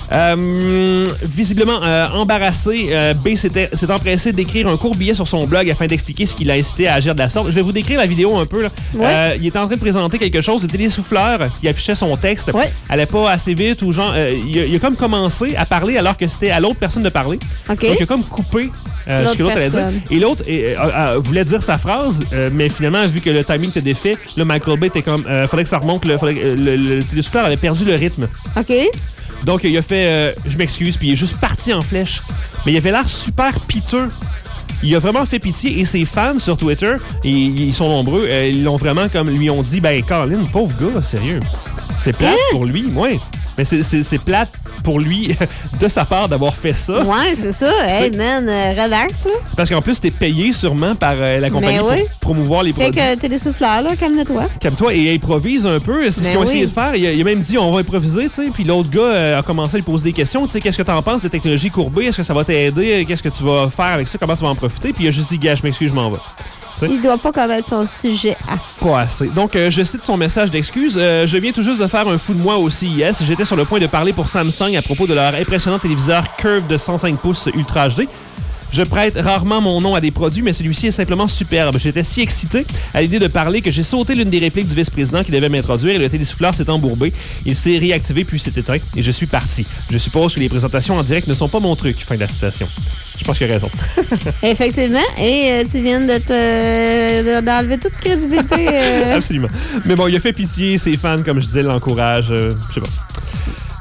C: Euh, visiblement euh, embarrassé, euh, B s'était- s'est empressé d'écrire un court billet sur son blog afin d'expliquer ce qui l'a incité à agir de la sorte. Je vais vous décrire la vidéo un peu. Là.
B: Ouais.
C: Euh, il était en train de présenter quelque chose, le télésouffleur qui affichait son texte.
B: Ouais.
C: Allait pas assez vite ou genre, euh, il, a, il a comme commencé à parler alors que c'était à l'autre personne de parler.
B: OK.
C: Donc, il a comme coupé euh, ce
B: L'autre
C: que l'autre allait dire.
B: personne.
C: Et l'autre euh, euh, euh, voulait dire sa phrase, euh, mais finalement, vu que le timing était défait, le Michael Bay était comme, euh, fallait que ça remonte, le, fallait, euh, le, le, le télésouffleur avait perdu le rythme.
B: OK.
C: Donc, il a fait, euh, je m'excuse, puis il est juste parti en flèche. Mais il avait l'air super piteux. Il a vraiment fait pitié et ses fans sur Twitter, et ils sont nombreux, euh, ils l'ont vraiment comme lui ont dit, ben Colin, pauvre gars, sérieux. C'est plate pour lui, ouais. Mais c'est, c'est, c'est plate pour lui de sa part d'avoir fait ça.
B: Ouais, c'est ça. Hey, man, euh, relax, là.
C: C'est parce qu'en plus, t'es payé sûrement par euh, la compagnie
B: Mais
C: pour
B: oui.
C: promouvoir les
B: C'est
C: produits.
B: que télésouffleur, là, calme-toi.
C: Calme-toi et improvise un peu. C'est ce
B: Ben
C: qu'ils ont
B: oui.
C: essayé de faire. Il a, il a même dit on va improviser, tu sais. Puis l'autre gars euh, a commencé à lui poser des questions. Tu sais, qu'est-ce que t'en penses de technologie courbée? Est-ce que ça va t'aider? Qu'est-ce que tu vas faire avec ça? Comment tu vas en profiter? Puis il a juste dit, gars, je m'excuse, je m'en vais.
B: Il doit pas connaître son sujet à
C: Pas assez. Donc, euh, je cite son message d'excuse. Euh, je viens tout juste de faire un fou de moi au C E S. J'étais sur le point de parler pour Samsung à propos de leur impressionnant téléviseur Curve de cent cinq pouces Ultra H D. Je prête rarement mon nom à des produits, mais celui-ci est simplement superbe. J'étais si excité à l'idée de parler que j'ai sauté l'une des répliques du vice-président qui devait m'introduire et le télésouffleur s'est embourbé. Il s'est réactivé puis s'est éteint et je suis parti. Je suppose que les présentations en direct ne sont pas mon truc. Fin de la citation. Je pense qu'il a raison.
B: Effectivement. Et euh, tu viens de te de- d'enlever toute crédibilité. euh.
C: Absolument. Mais bon, il a fait pitié. Ses fans, comme je disais, l'encouragent. Euh, je sais pas.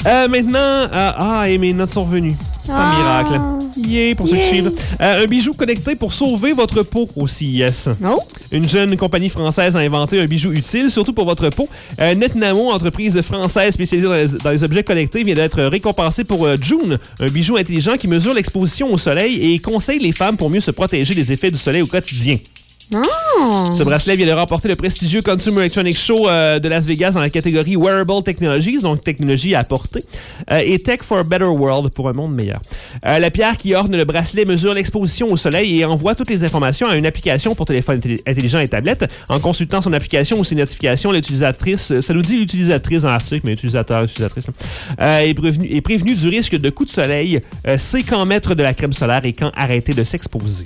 C: Euh, maintenant, euh, ah, et mes notes sont revenues. Un
B: Ah.
C: miracle. Yeah, pour ceux qui
B: Yeah.
C: suivent. Euh, un bijou connecté pour sauver votre peau au C I S.
B: Oh.
C: Une jeune compagnie française a inventé un bijou utile, surtout pour votre peau. Euh, Netnamo, entreprise française spécialisée dans les, dans les objets connectés, vient d'être récompensée pour euh, June, un bijou intelligent qui mesure l'exposition au soleil et conseille les femmes pour mieux se protéger des effets du soleil au quotidien.
B: Oh.
C: Ce bracelet vient de remporter le prestigieux Consumer Electronics Show euh, de Las Vegas dans la catégorie Wearable Technologies, donc technologie à portée, euh, et Tech for a Better World, pour un monde meilleur. Euh, la pierre qui orne le bracelet mesure l'exposition au soleil et envoie toutes les informations à une application pour téléphone intelli- intelligent et tablette. En consultant son application ou ses notifications, l'utilisatrice, ça nous dit l'utilisatrice dans l'article, mais utilisateur, utilisatrice, là, euh, est, prévenu, est prévenu du risque de coups de soleil, euh, sait quand mettre de la crème solaire et quand arrêter de s'exposer.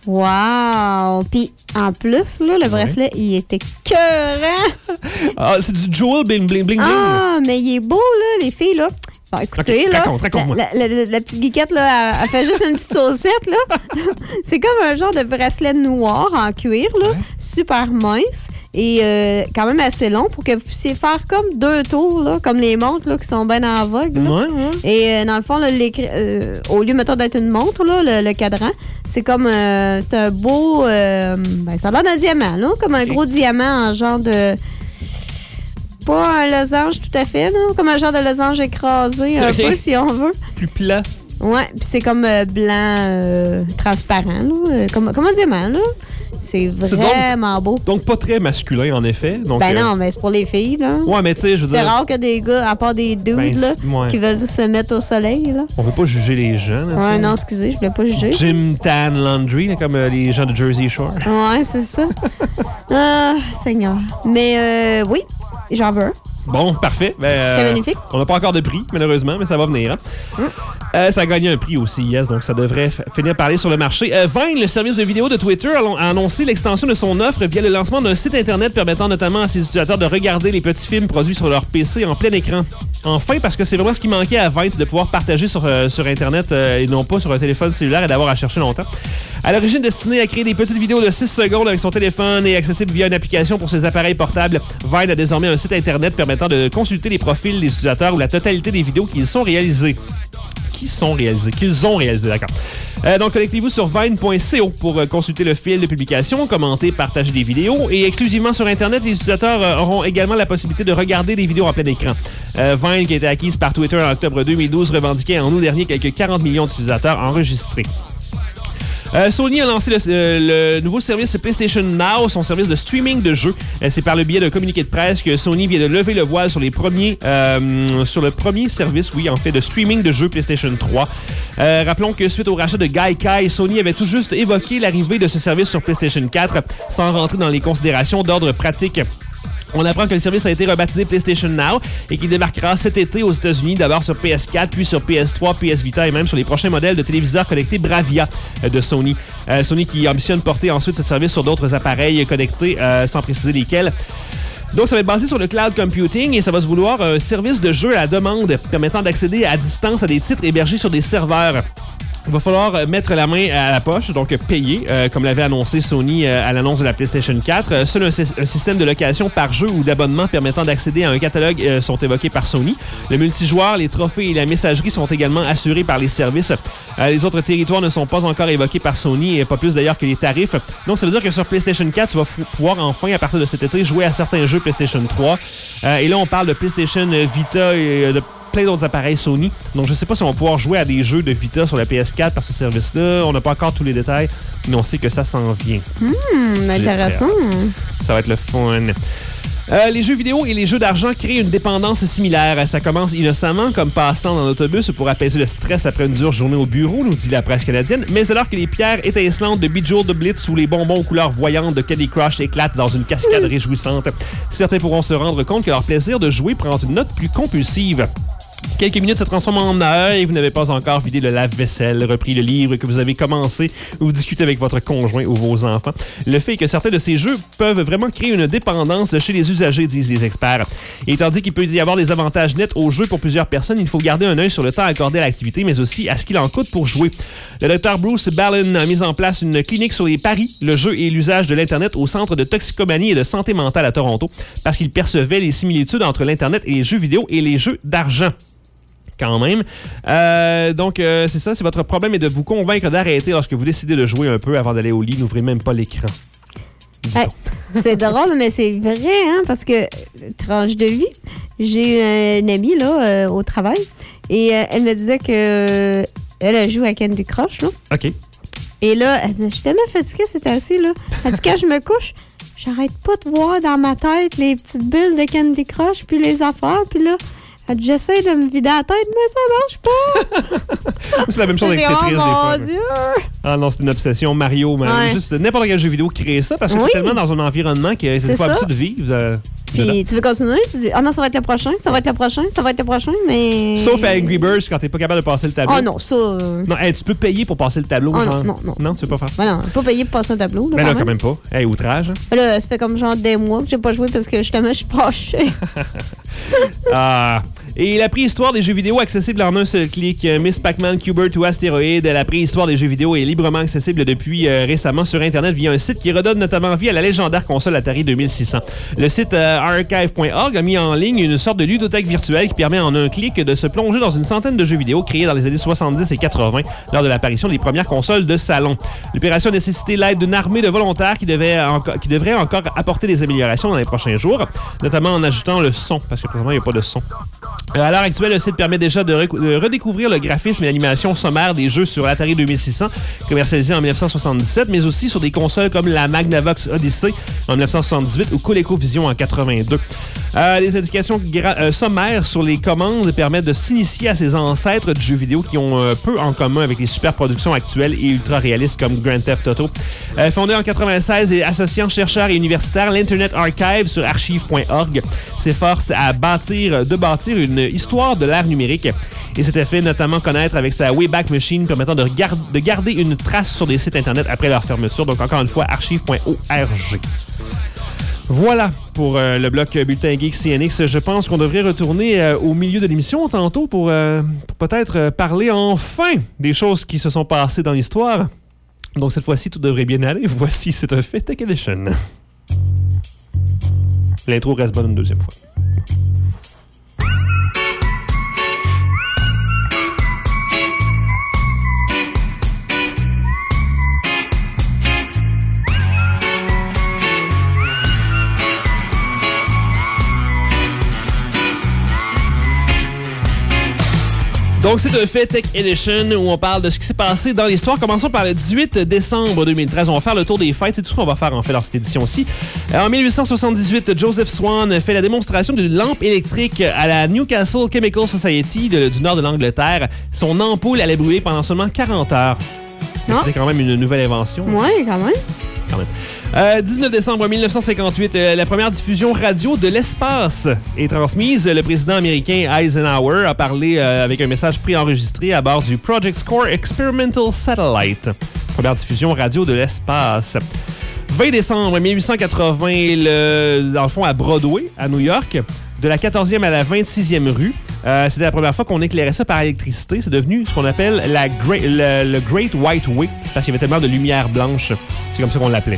B: Wow! Puis en plus, là, le bracelet, il était écœurant.
C: Ah, c'est du Jewel bling bling bling bling.
B: Ah, mais il est beau, là, les filles, là. Bon, écoutez,
C: Ok,
B: là,
C: raconte, raconte-moi.
B: la, la- la- la petite geekette, là, elle, elle fait juste une petite saucette, là. C'est comme un genre de bracelet noir en cuir, là, super mince et euh, quand même assez long pour que vous puissiez faire comme deux tours, là, comme les montres là, qui sont bien en vogue. Là.
C: Ouais, ouais.
B: Et euh, dans le fond, là, l'écr- euh, au lieu, mettons, d'être une montre, là, le, le cadran, c'est comme euh, c'est un beau... euh, ben, ça a l'air d'un diamant, là, comme un
C: Ok.
B: gros diamant en genre de... Pas un losange tout à fait, là, comme un genre de losange écrasé, un
C: Ok.
B: peu, si on veut.
C: Plus plat.
B: Ouais, puis c'est comme euh, blanc euh, transparent, là, euh, comme, comme un diamant, là. C'est
C: C'est donc-
B: vraiment beau.
C: Donc, pas très masculin, en effet. Donc,
B: Ben
C: euh,
B: non, mais c'est pour les filles, là.
C: Ouais, mais tu sais, je veux
B: C'est
C: dire,
B: rare que des gars, à part des dudes,
C: Ben,
B: là,
C: c'est- ouais.
B: qui veulent se mettre au soleil, là.
C: on veut pas juger les gens. Là,
B: Ouais,
C: tu sais.
B: non, excusez, je voulais pas juger.
C: Gym Tan Laundry, là, comme euh, les gens de Jersey Shore.
B: Ouais, c'est ça. Ah, Seigneur. Mais euh, oui, j'en veux un.
C: Bon, parfait. Ben, euh,
B: C'est magnifique.
C: On n'a pas encore de prix, malheureusement, mais ça va venir. Hein? Euh, ça a gagné un prix au C I S, donc ça devrait f- finir par aller sur le marché. Euh, Vine, le service de vidéo de Twitter, a a annoncé l'extension de son offre via le lancement d'un site Internet permettant notamment à ses utilisateurs de regarder les petits films produits sur leur P C en plein écran. Enfin, parce que c'est vraiment ce qui manquait à Vine, c'est de pouvoir partager sur, euh, sur Internet euh, et non pas sur un téléphone cellulaire et d'avoir à chercher longtemps. À l'origine destinée à créer des petites vidéos de six secondes avec son téléphone et accessible via une application pour ses appareils portables, Vine a désormais un site Internet permettant de consulter les profils des utilisateurs ou la totalité des vidéos qui sont réalisées. Qui sont réalisés, qu'ils ont réalisé, d'accord. Euh, donc, connectez-vous sur vine point co pour euh, consulter le fil de publication, commenter, partager des vidéos. Et exclusivement sur Internet, les utilisateurs euh, auront également la possibilité de regarder des vidéos en plein écran. Euh, Vine, qui a été acquise par Twitter en octobre deux mille douze, revendiquait en août dernier quelques quarante millions d'utilisateurs enregistrés. Euh, Sony a lancé le, euh, le nouveau service PlayStation Now, son service de streaming de jeux. Euh, c'est par le biais d'un communiqué de presse que Sony vient de lever le voile sur les premiers, euh, sur le premier service, oui, en fait, de streaming de jeux PlayStation trois. Euh, rappelons que suite au rachat de Gaikai, Sony avait tout juste évoqué l'arrivée de ce service sur PlayStation quatre, sans rentrer dans les considérations d'ordre pratique. On apprend que le service a été rebaptisé PlayStation Now et qu'il débarquera cet été aux États-Unis, d'abord sur P S quatre, puis sur P S trois, P S Vita et même sur les prochains modèles de téléviseurs connectés Bravia euh, de Sony. Euh, Sony qui ambitionne porter ensuite ce service sur d'autres appareils connectés, euh, sans préciser lesquels. Donc, ça va être basé sur le cloud computing et ça va se vouloir un service de jeu à la demande permettant d'accéder à distance à des titres hébergés sur des serveurs. Il va falloir mettre la main à la poche, donc payer, euh, comme l'avait annoncé Sony euh, à l'annonce de la PlayStation quatre. Euh, seul un, un système de location par jeu ou d'abonnement permettant d'accéder à un catalogue euh, sont évoqués par Sony. Le multijoueur, les trophées et la messagerie sont également assurés par les services. Euh, les autres territoires ne sont pas encore évoqués par Sony, et pas plus d'ailleurs que les tarifs. Donc, ça veut dire que sur PlayStation quatre, tu vas f- pouvoir enfin, à partir de cet été, jouer à certains jeux PlayStation trois. Euh, et là, on parle de PlayStation Vita et euh, de plein d'autres appareils Sony. Donc, je sais pas si on va pouvoir jouer à des jeux de Vita sur la P S quatre par ce service-là. On n'a pas encore tous les détails, mais on sait que ça s'en vient.
B: Hum, intéressant.
C: Ça va être le fun. Euh, les jeux vidéo et les jeux d'argent créent une dépendance similaire. Ça commence innocemment, comme passant dans l'autobus pour apaiser le stress après une dure journée au bureau, nous dit la presse canadienne. Mais alors que les pierres étincelantes de Bejeweled de Blitz ou les bonbons aux couleurs voyantes de Candy Crush éclatent dans une cascade réjouissante, certains pourront se rendre compte que leur plaisir de jouer prend une note plus compulsive. Quelques minutes se transforment en heures et vous n'avez pas encore vidé le lave-vaisselle, repris le livre que vous avez commencé ou discuté avec votre conjoint ou vos enfants. Le fait est que certains de ces jeux peuvent vraiment créer une dépendance chez les usagers, disent les experts. Et tandis qu'il peut y avoir des avantages nets au jeu pour plusieurs personnes, il faut garder un œil sur le temps accordé à l'activité, mais aussi à ce qu'il en coûte pour jouer. Le docteur Bruce Ballin a mis en place une clinique sur les paris, le jeu et l'usage de l'Internet au Centre de toxicomanie et de santé mentale à Toronto, parce qu'il percevait les similitudes entre l'Internet et les jeux vidéo et les jeux d'argent. quand même. Euh, donc, euh, c'est ça. Si votre problème est de vous convaincre d'arrêter lorsque vous décidez de jouer un peu avant d'aller au lit, n'ouvrez même pas l'écran.
B: Hey, c'est drôle, mais c'est vrai, hein, parce que, tranche de vie, j'ai une, une amie là, euh, au travail et euh, elle me disait que euh, elle joue à Candy Crush. Là.
C: OK.
B: Et là, elle disait, je suis tellement fatiguée, c'est assez. Là. Elle dit, quand je me couche, j'arrête pas de voir dans ma tête les petites bulles de Candy Crush puis les affaires. Puis là, elle dit, j'essaie de me vider la tête, mais ça marche pas.
C: C'est la même chose avec
B: J'ai,
C: Tetris,
B: oh,
C: des
B: mon
C: fois.
B: Dieu!
C: Ah non, c'est une obsession. Mario, mais
B: Ouais.
C: juste n'importe quel jeu vidéo crée ça parce que
B: Oui.
C: c'est tellement dans un environnement que c'est
B: C'est
C: pas
B: ça.
C: habitué de vivre. euh, dedans.
B: Puis tu veux continuer, tu dis, ah non, ça va être le prochain, ça va être le prochain, ça va être le prochain, mais.
C: Sauf à Angry Birds quand t'es pas capable de passer le tableau.
B: Oh non, ça. euh,
C: Non, hey, tu peux payer pour passer le tableau.
B: Oh non,
C: genre.
B: non, non.
C: Non, tu veux pas faire ça.
B: Ben non, pas payé pour passer un tableau. Là,
C: Mais
B: quand
C: là, quand
B: même.
C: même pas. Hey, outrage. hein.
B: Là, ça fait comme genre des mois que j'ai pas joué parce que justement, je suis fâchée.
C: Ah. Et la préhistoire des jeux vidéo accessible en un seul clic. Euh, Miss Pac-Man, Qbert ou Astéroïde, la préhistoire des jeux vidéo est librement accessible depuis euh, récemment sur Internet via un site qui redonne notamment vie à la légendaire console Atari deux mille six cents. Le site euh, archive point org a mis en ligne une sorte de ludothèque virtuelle qui permet en un clic de se plonger dans une centaine de jeux vidéo créés dans les années soixante-dix et quatre-vingts lors de l'apparition des premières consoles de salon. L'opération a nécessité l'aide d'une armée de volontaires qui, devait enco- qui devrait encore apporter des améliorations dans les prochains jours, notamment en ajoutant le son, parce que présentement, il n'y a pas de son. Euh, À l'heure actuelle, le site permet déjà de, rec- de redécouvrir le graphisme et l'animation sommaire des jeux sur l'Atari deux mille six cents, commercialisé en dix-neuf cent soixante-dix-sept, mais aussi sur des consoles comme la Magnavox Odyssey en dix-neuf cent soixante-dix-huit ou ColecoVision en quatre-vingt-deux. Euh, les indications gra- euh, sommaires sur les commandes permettent de s'initier à ces ancêtres du jeu vidéo qui ont euh, peu en commun avec les super productions actuelles et ultra réalistes comme Grand Theft Auto. Euh, fondé en quatre-vingt-seize et associant chercheurs et universitaires, l'Internet Archive sur archive point org s'efforce à bâtir, de bâtir une histoire de l'ère numérique et s'était fait notamment connaître avec sa Wayback Machine permettant de, gar- de garder une trace sur des sites Internet après leur fermeture. Donc, encore une fois, archive point org. Voilà pour euh, le bloc Bulletin Geek C N X. Je pense qu'on devrait retourner euh, au milieu de l'émission tantôt pour, euh, pour peut-être euh, parler enfin des choses qui se sont passées dans l'histoire. Donc cette fois-ci, tout devrait bien aller. Voici, c'est un fait Tech Edition. L'intro reste bonne une deuxième fois. Donc, c'est un fait Tech Edition où on parle de ce qui s'est passé dans l'histoire. Commençons par le dix-huit décembre deux mille treize. On va faire le tour des fêtes. C'est tout ce qu'on va faire, en fait, dans cette édition-ci. En mille huit cent soixante-dix-huit, Joseph Swan fait la démonstration d'une lampe électrique à la Newcastle Chemical Society de- du nord de l'Angleterre. Son ampoule allait brûler pendant seulement quarante heures.
B: Ah.
C: C'était quand même une nouvelle invention.
B: Ouais, quand même.
C: Quand même. Euh, dix-neuf décembre mille neuf cent cinquante-huit, euh, la première diffusion radio de l'espace est transmise. Le président américain Eisenhower a parlé euh, avec un message préenregistré à bord du Project Score Experimental Satellite. Première diffusion radio de l'espace. vingt décembre mille huit cent quatre-vingts, le, dans le fond à Broadway, à New York, de la quatorzième à la vingt-sixième rue. Euh, c'était la première fois qu'on éclairait ça par électricité. C'est devenu ce qu'on appelle la Great- le, le Great White Way, parce qu'il y avait tellement de lumière blanche. C'est comme ça qu'on l'appelait.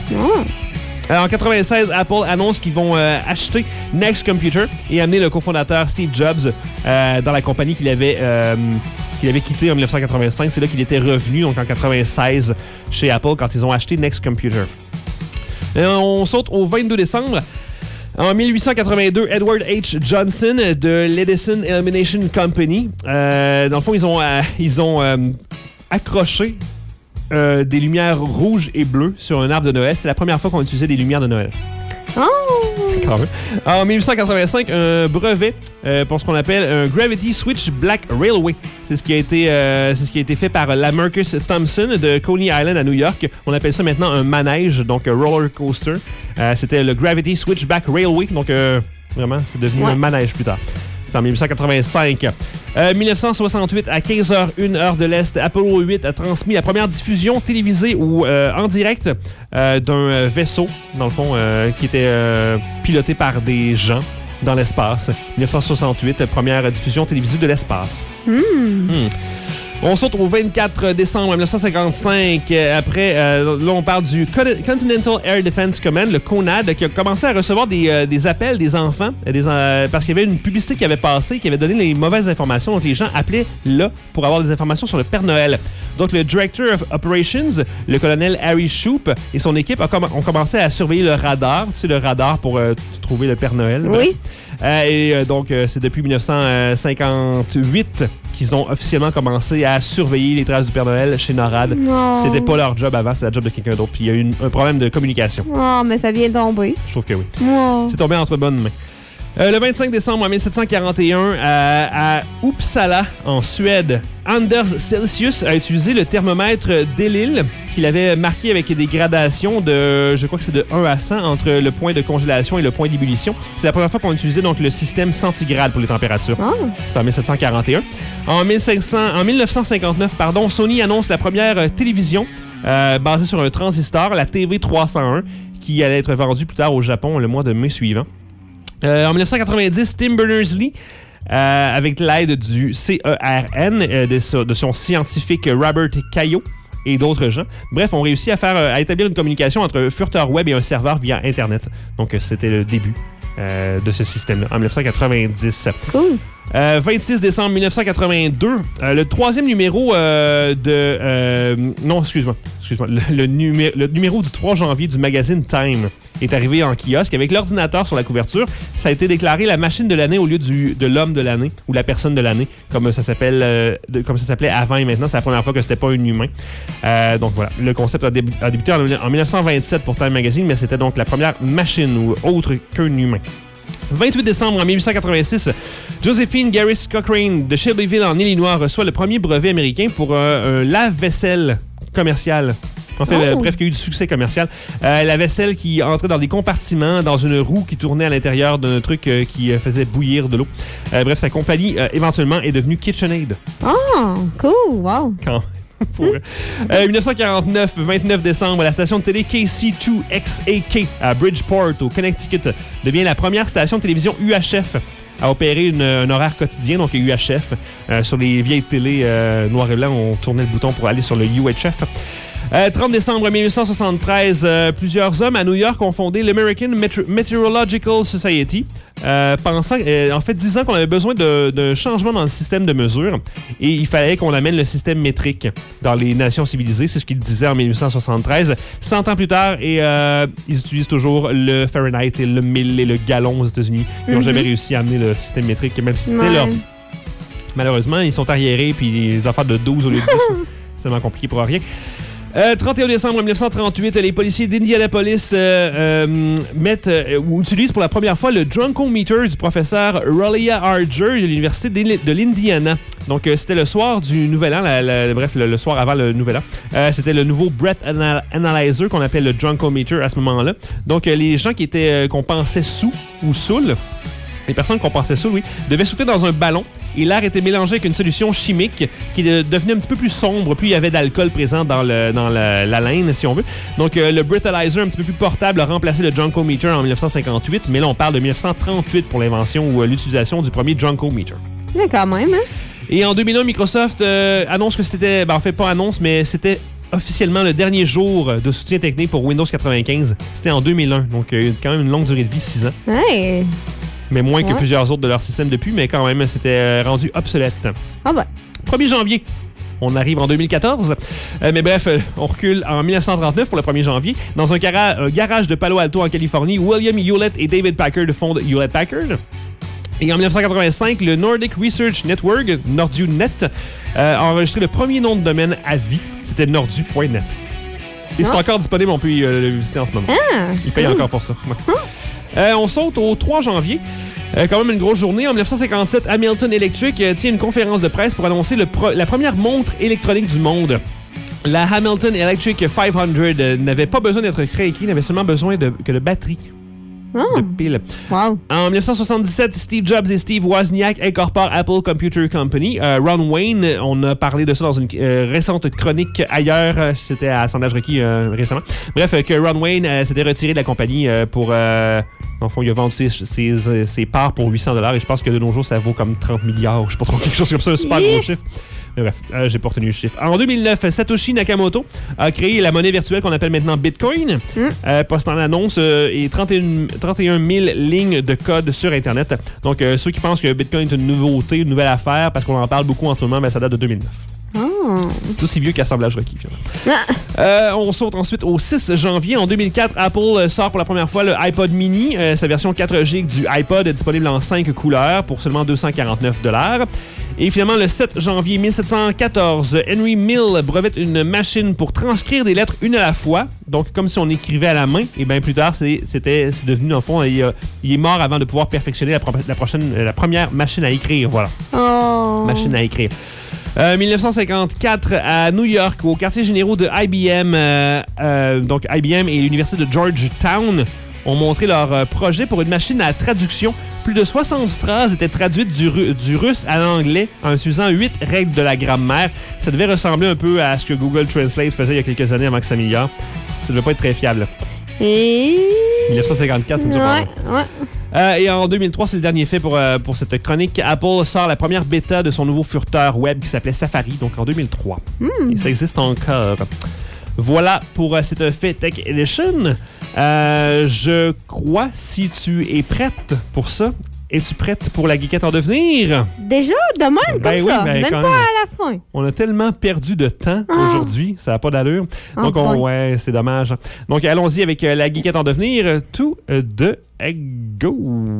C: Euh, en quatre-vingt-seize, Apple annonce qu'ils vont euh, acheter Next Computer et amener le cofondateur Steve Jobs euh, dans la compagnie qu'il avait, euh, qu'il avait quittée en mille neuf cent quatre-vingt-cinq. C'est là qu'il était revenu, donc en quatre-vingt-seize, chez Apple, quand ils ont acheté Next Computer. Euh, on saute au vingt-deux décembre. En mille huit cent quatre-vingt-deux, Edward H. Johnson de l'Edison Illumination Company. Euh, dans le fond, ils ont, euh, ils ont euh, accroché euh, des lumières rouges et bleues sur un arbre de Noël. C'était la première fois qu'on utilisait des lumières de Noël.
B: Oh!
C: Quand même. En mille huit cent quatre-vingt-cinq, un brevet euh, pour ce qu'on appelle un Gravity Switch Black Railway. C'est ce qui a été, euh, c'est ce qui a été fait par la Marcus Thompson de Coney Island à New York. On appelle ça maintenant un manège, donc un roller coaster. Euh, c'était le Gravity Switch Black Railway. Donc, euh, vraiment, c'est devenu
B: Ouais.
C: un manège plus tard. C'est en mille huit cent quatre-vingt-cinq. Euh, mille neuf cent soixante-huit, à quinze heures une heure de l'Est, Apollo huit a transmis la première diffusion télévisée ou euh, en direct euh, d'un vaisseau, dans le fond, euh, qui était euh, piloté par des gens dans l'espace. mille neuf cent soixante-huit, première diffusion télévisée de l'espace.
B: Mm.
C: Hmm. On saute au vingt-quatre décembre dix-neuf cent cinquante-cinq. Euh, après, euh, là, on parle du Continental Air Defense Command, le CONAD, qui a commencé à recevoir des, euh, des appels des enfants des, euh, parce qu'il y avait une publicité qui avait passé, qui avait donné les mauvaises informations. Donc, les gens appelaient là pour avoir des informations sur le Père Noël. Donc, le Director of Operations, le colonel Harry Shoup, et son équipe ont, comm- ont commencé à surveiller le radar. Tu sais, le radar pour euh, trouver le Père Noël.
B: Oui.
C: Euh, et euh, donc, euh, c'est depuis dix-neuf cent cinquante-huit qu'ils ont officiellement commencé à surveiller les traces du Père Noël chez NORAD.
B: Non.
C: C'était pas leur job avant, c'était la job de quelqu'un d'autre. Puis il y a eu une- un problème de communication.
B: Oh, mais ça vient tomber.
C: Je trouve que oui.
B: Oh.
C: C'est tombé entre bonnes mains. Euh, le vingt-cinq décembre dix-sept cent quarante et un, à, à Uppsala, en Suède, Anders Celsius a utilisé le thermomètre d'Elil qu'il avait marqué avec des gradations de, je crois que c'est de un à cent entre le point de congélation et le point d'ébullition. C'est la première fois qu'on utilisait donc le système centigrade pour les températures.
B: Oh.
C: C'est en dix-sept cent quarante et un. En, mille cinq cents, en dix-neuf cent cinquante-neuf, pardon, Sony annonce la première euh, télévision euh, basée sur un transistor, la T V trois cent un, qui allait être vendue plus tard au Japon le mois de mai suivant. Euh, en dix-neuf cent quatre-vingt-dix, Tim Berners-Lee, euh, avec l'aide du C E R N, euh, de, so- de son scientifique Robert Caillot et d'autres gens, bref, ont réussi à, faire, euh, à établir une communication entre un furteur web et un serveur via Internet. Donc, euh, c'était le début euh, de ce système-là, en dix-neuf cent quatre-vingt-dix.
B: Cool.
C: Euh, vingt-six décembre dix-neuf cent quatre-vingt-deux, euh, le troisième numéro euh, de... Euh, non, excuse-moi. excuse-moi le, le, numé- le numéro du trois janvier du magazine Time est arrivé en kiosque avec l'ordinateur sur la couverture. Ça a été déclaré la machine de l'année au lieu du, de l'homme de l'année ou la personne de l'année, comme ça s'appelle, euh, de, comme ça s'appelait avant et maintenant. C'est la première fois que c'était pas un humain. Euh, donc voilà, le concept a, dé- a débuté en, en dix-neuf cent vingt-sept pour Time Magazine, mais c'était donc la première machine ou autre qu'un humain. vingt-huit décembre dix-huit cent quatre-vingt-six, Josephine Garris Cochrane de Shelbyville en Illinois reçoit le premier brevet américain pour un, un lave-vaisselle commercial. En fait,
B: Oh.
C: euh, bref, qu'il y a eu du succès commercial. Euh, la vaisselle qui entrait dans des compartiments, dans une roue qui tournait à l'intérieur d'un truc euh, qui euh, faisait bouillir de l'eau. Euh, bref, sa compagnie, euh, éventuellement, est devenue KitchenAid.
B: Oh, cool. Wow.
C: Quand Pour vrai. Euh, dix-neuf cent quarante-neuf, vingt-neuf décembre, la station de télé K C deux X A K à Bridgeport, au Connecticut, devient la première station de télévision U H F à opérer une, un horaire quotidien, donc U H F. Euh, sur les vieilles télés euh, noir et blanc, on tournait le bouton pour aller sur le U H F. Euh, trente décembre dix-huit cent soixante-treize, euh, plusieurs hommes à New York ont fondé l'American Meteor- Meteorological Society, euh, pensant, euh, en fait, disant qu'on avait besoin de, de changements dans le système de mesure et il fallait qu'on amène le système métrique dans les nations civilisées. C'est ce qu'ils disaient en dix-huit cent soixante-treize. Cent ans plus tard, et euh, ils utilisent toujours le Fahrenheit et le mille et le gallon aux États-Unis. Ils n'ont
B: Mhm.
C: jamais réussi à amener le système métrique, même si c'était
B: Ouais.
C: leur... Malheureusement, ils sont arriérés, puis les affaires de douze au lieu de dix, c'est tellement compliqué pour rien. Euh, trente et un décembre dix-neuf cent trente-huit, les policiers d'Indianapolis euh, euh, mettent euh, ou utilisent pour la première fois le drunkometer du professeur Rolia Arger de l'Université d'Il- de l'Indiana. Donc, euh, c'était le soir du Nouvel An, la- la- bref, le, le soir avant le Nouvel An. Euh, c'était le nouveau Breath Anal- Analyzer qu'on appelle le drunkometer à ce moment-là. Donc, euh, les gens qui étaient euh, qu'on pensait sous ou saouls, les personnes qu'on pensait saouls, oui, devaient souffler dans un ballon et l'air était mélangé avec une solution chimique qui de- devenait un petit peu plus sombre, plus il y avait d'alcool présent dans, le, dans la, la laine, si on veut. Donc, euh, le breathalyzer, un petit peu plus portable, a remplacé le drunkometer en dix-neuf cent cinquante-huit, mais là, on parle de dix-neuf cent trente-huit pour l'invention ou euh, l'utilisation du premier drunkometer.
B: Mais quand même, hein?
C: Et en deux mille un, Microsoft euh, annonce que c'était... Ben, en fait, pas annonce, mais c'était officiellement le dernier jour de soutien technique pour Windows quatre-vingt-quinze. C'était en deux mille un, donc euh, quand même une longue durée de vie, six ans.
B: Hey!
C: Mais moins que
B: Ouais.
C: plusieurs autres de leur système depuis, mais quand même, c'était euh, rendu obsolète.
B: Ah ben.
C: premier janvier. On arrive en deux mille quatorze. Euh, mais bref, euh, on recule en dix-neuf cent trente-neuf pour le premier janvier. Dans un, gara- un garage de Palo Alto en Californie, William Hewlett et David Packard fondent Hewlett-Packard. Et en dix-neuf cent quatre-vingt-cinq, le Nordic Research Network, NorduNet, euh, a enregistré le premier nom de domaine à vie. C'était nordu point net. Et c'est
B: Ah.
C: encore disponible, on peut y, euh, le visiter en ce moment.
B: Ah!
C: Il paye encore pour ça. Ouais. Euh, on saute au trois janvier. Euh, quand même une grosse journée. En dix-neuf cent cinquante-sept, Hamilton Electric euh, tient une conférence de presse pour annoncer le pro- la première montre électronique du monde. La Hamilton Electric cinq cents euh, n'avait pas besoin d'être craquée, n'avait seulement besoin de, que de batterie.
B: Ah!
C: De pile.
B: Wow!
C: En dix-neuf cent soixante-dix-sept, Steve Jobs et Steve Wozniak incorporent Apple Computer Company. Euh, Ron Wayne, on a parlé de ça dans une euh, récente chronique ailleurs. Euh, C'était à Sondage Requis euh, récemment. Bref, euh, que Ron Wayne euh, s'était retiré de la compagnie euh, pour... Euh, dans le fond, il a vendu ses, ses, ses parts pour huit cents dollars et je pense que de nos jours, ça vaut comme trente milliards. Je sais pas trop, quelque chose comme ça, un super gros chiffre. Mais bref, euh, j'ai pas retenu le chiffre. En deux mille neuf, Satoshi Nakamoto a créé la monnaie virtuelle qu'on appelle maintenant Bitcoin,
B: Mm.
C: euh, postant l'annonce euh, et trente et un, trente et un mille lignes de code sur Internet. Donc, euh, ceux qui pensent que Bitcoin est une nouveauté, une nouvelle affaire, parce qu'on en parle beaucoup en ce moment, ben, ça date de deux mille neuf.
B: Oh.
C: C'est aussi vieux qu'Assemblage requis, finalement.
B: Ah.
C: Euh, on saute ensuite au six janvier. En deux mille quatre, Apple sort pour la première fois le iPod mini, euh, sa version quatre G du iPod, disponible en cinq couleurs pour seulement deux cent quarante-neuf dollars. Et finalement, le sept janvier mille sept cent quatorze, Henry Mill brevette une machine pour transcrire des lettres une à la fois. Donc, comme si on écrivait à la main. Et bien plus tard, c'est, c'était, c'est devenu, dans le fond, il, il est mort avant de pouvoir perfectionner la, pro- la, prochaine, la première machine à écrire. Voilà.
B: Oh.
C: Machine à écrire. Euh, dix-neuf cent cinquante-quatre, à New York, au quartier généraux de I B M, euh, euh, donc I B M et l'université de Georgetown ont montré leur euh, projet pour une machine à traduction. Plus de soixante phrases étaient traduites du, ru- du russe à l'anglais en utilisant huit règles de la grammaire. Ça devait ressembler un peu à ce que Google Translate faisait il y a quelques années avant que ça s'améliore. Ça devait pas être très fiable.
B: Et...
C: dix-neuf cent cinquante-quatre, ça me surprend.
B: Ouais, ouais.
C: Euh, et en deux mille trois, c'est le dernier fait pour, euh, pour cette chronique. Apple sort la première bêta de son nouveau furteur web qui s'appelait Safari, donc en deux mille trois. Mm. Et ça existe encore. Voilà pour euh, cette Fait Tech Edition. Euh, je crois, si tu es prête pour ça, es-tu prête pour la geekette en devenir?
B: Déjà, de même,
C: Ben
B: comme
C: oui,
B: ça.
C: ben
B: même
C: quand
B: pas
C: même.
B: à la fin.
C: On a tellement perdu de temps
B: Ah.
C: aujourd'hui, ça n'a pas d'allure.
B: Oh
C: Donc, on,
B: boy.
C: ouais, c'est dommage. Donc, allons-y avec euh, la geekette en devenir. Tout euh, de go.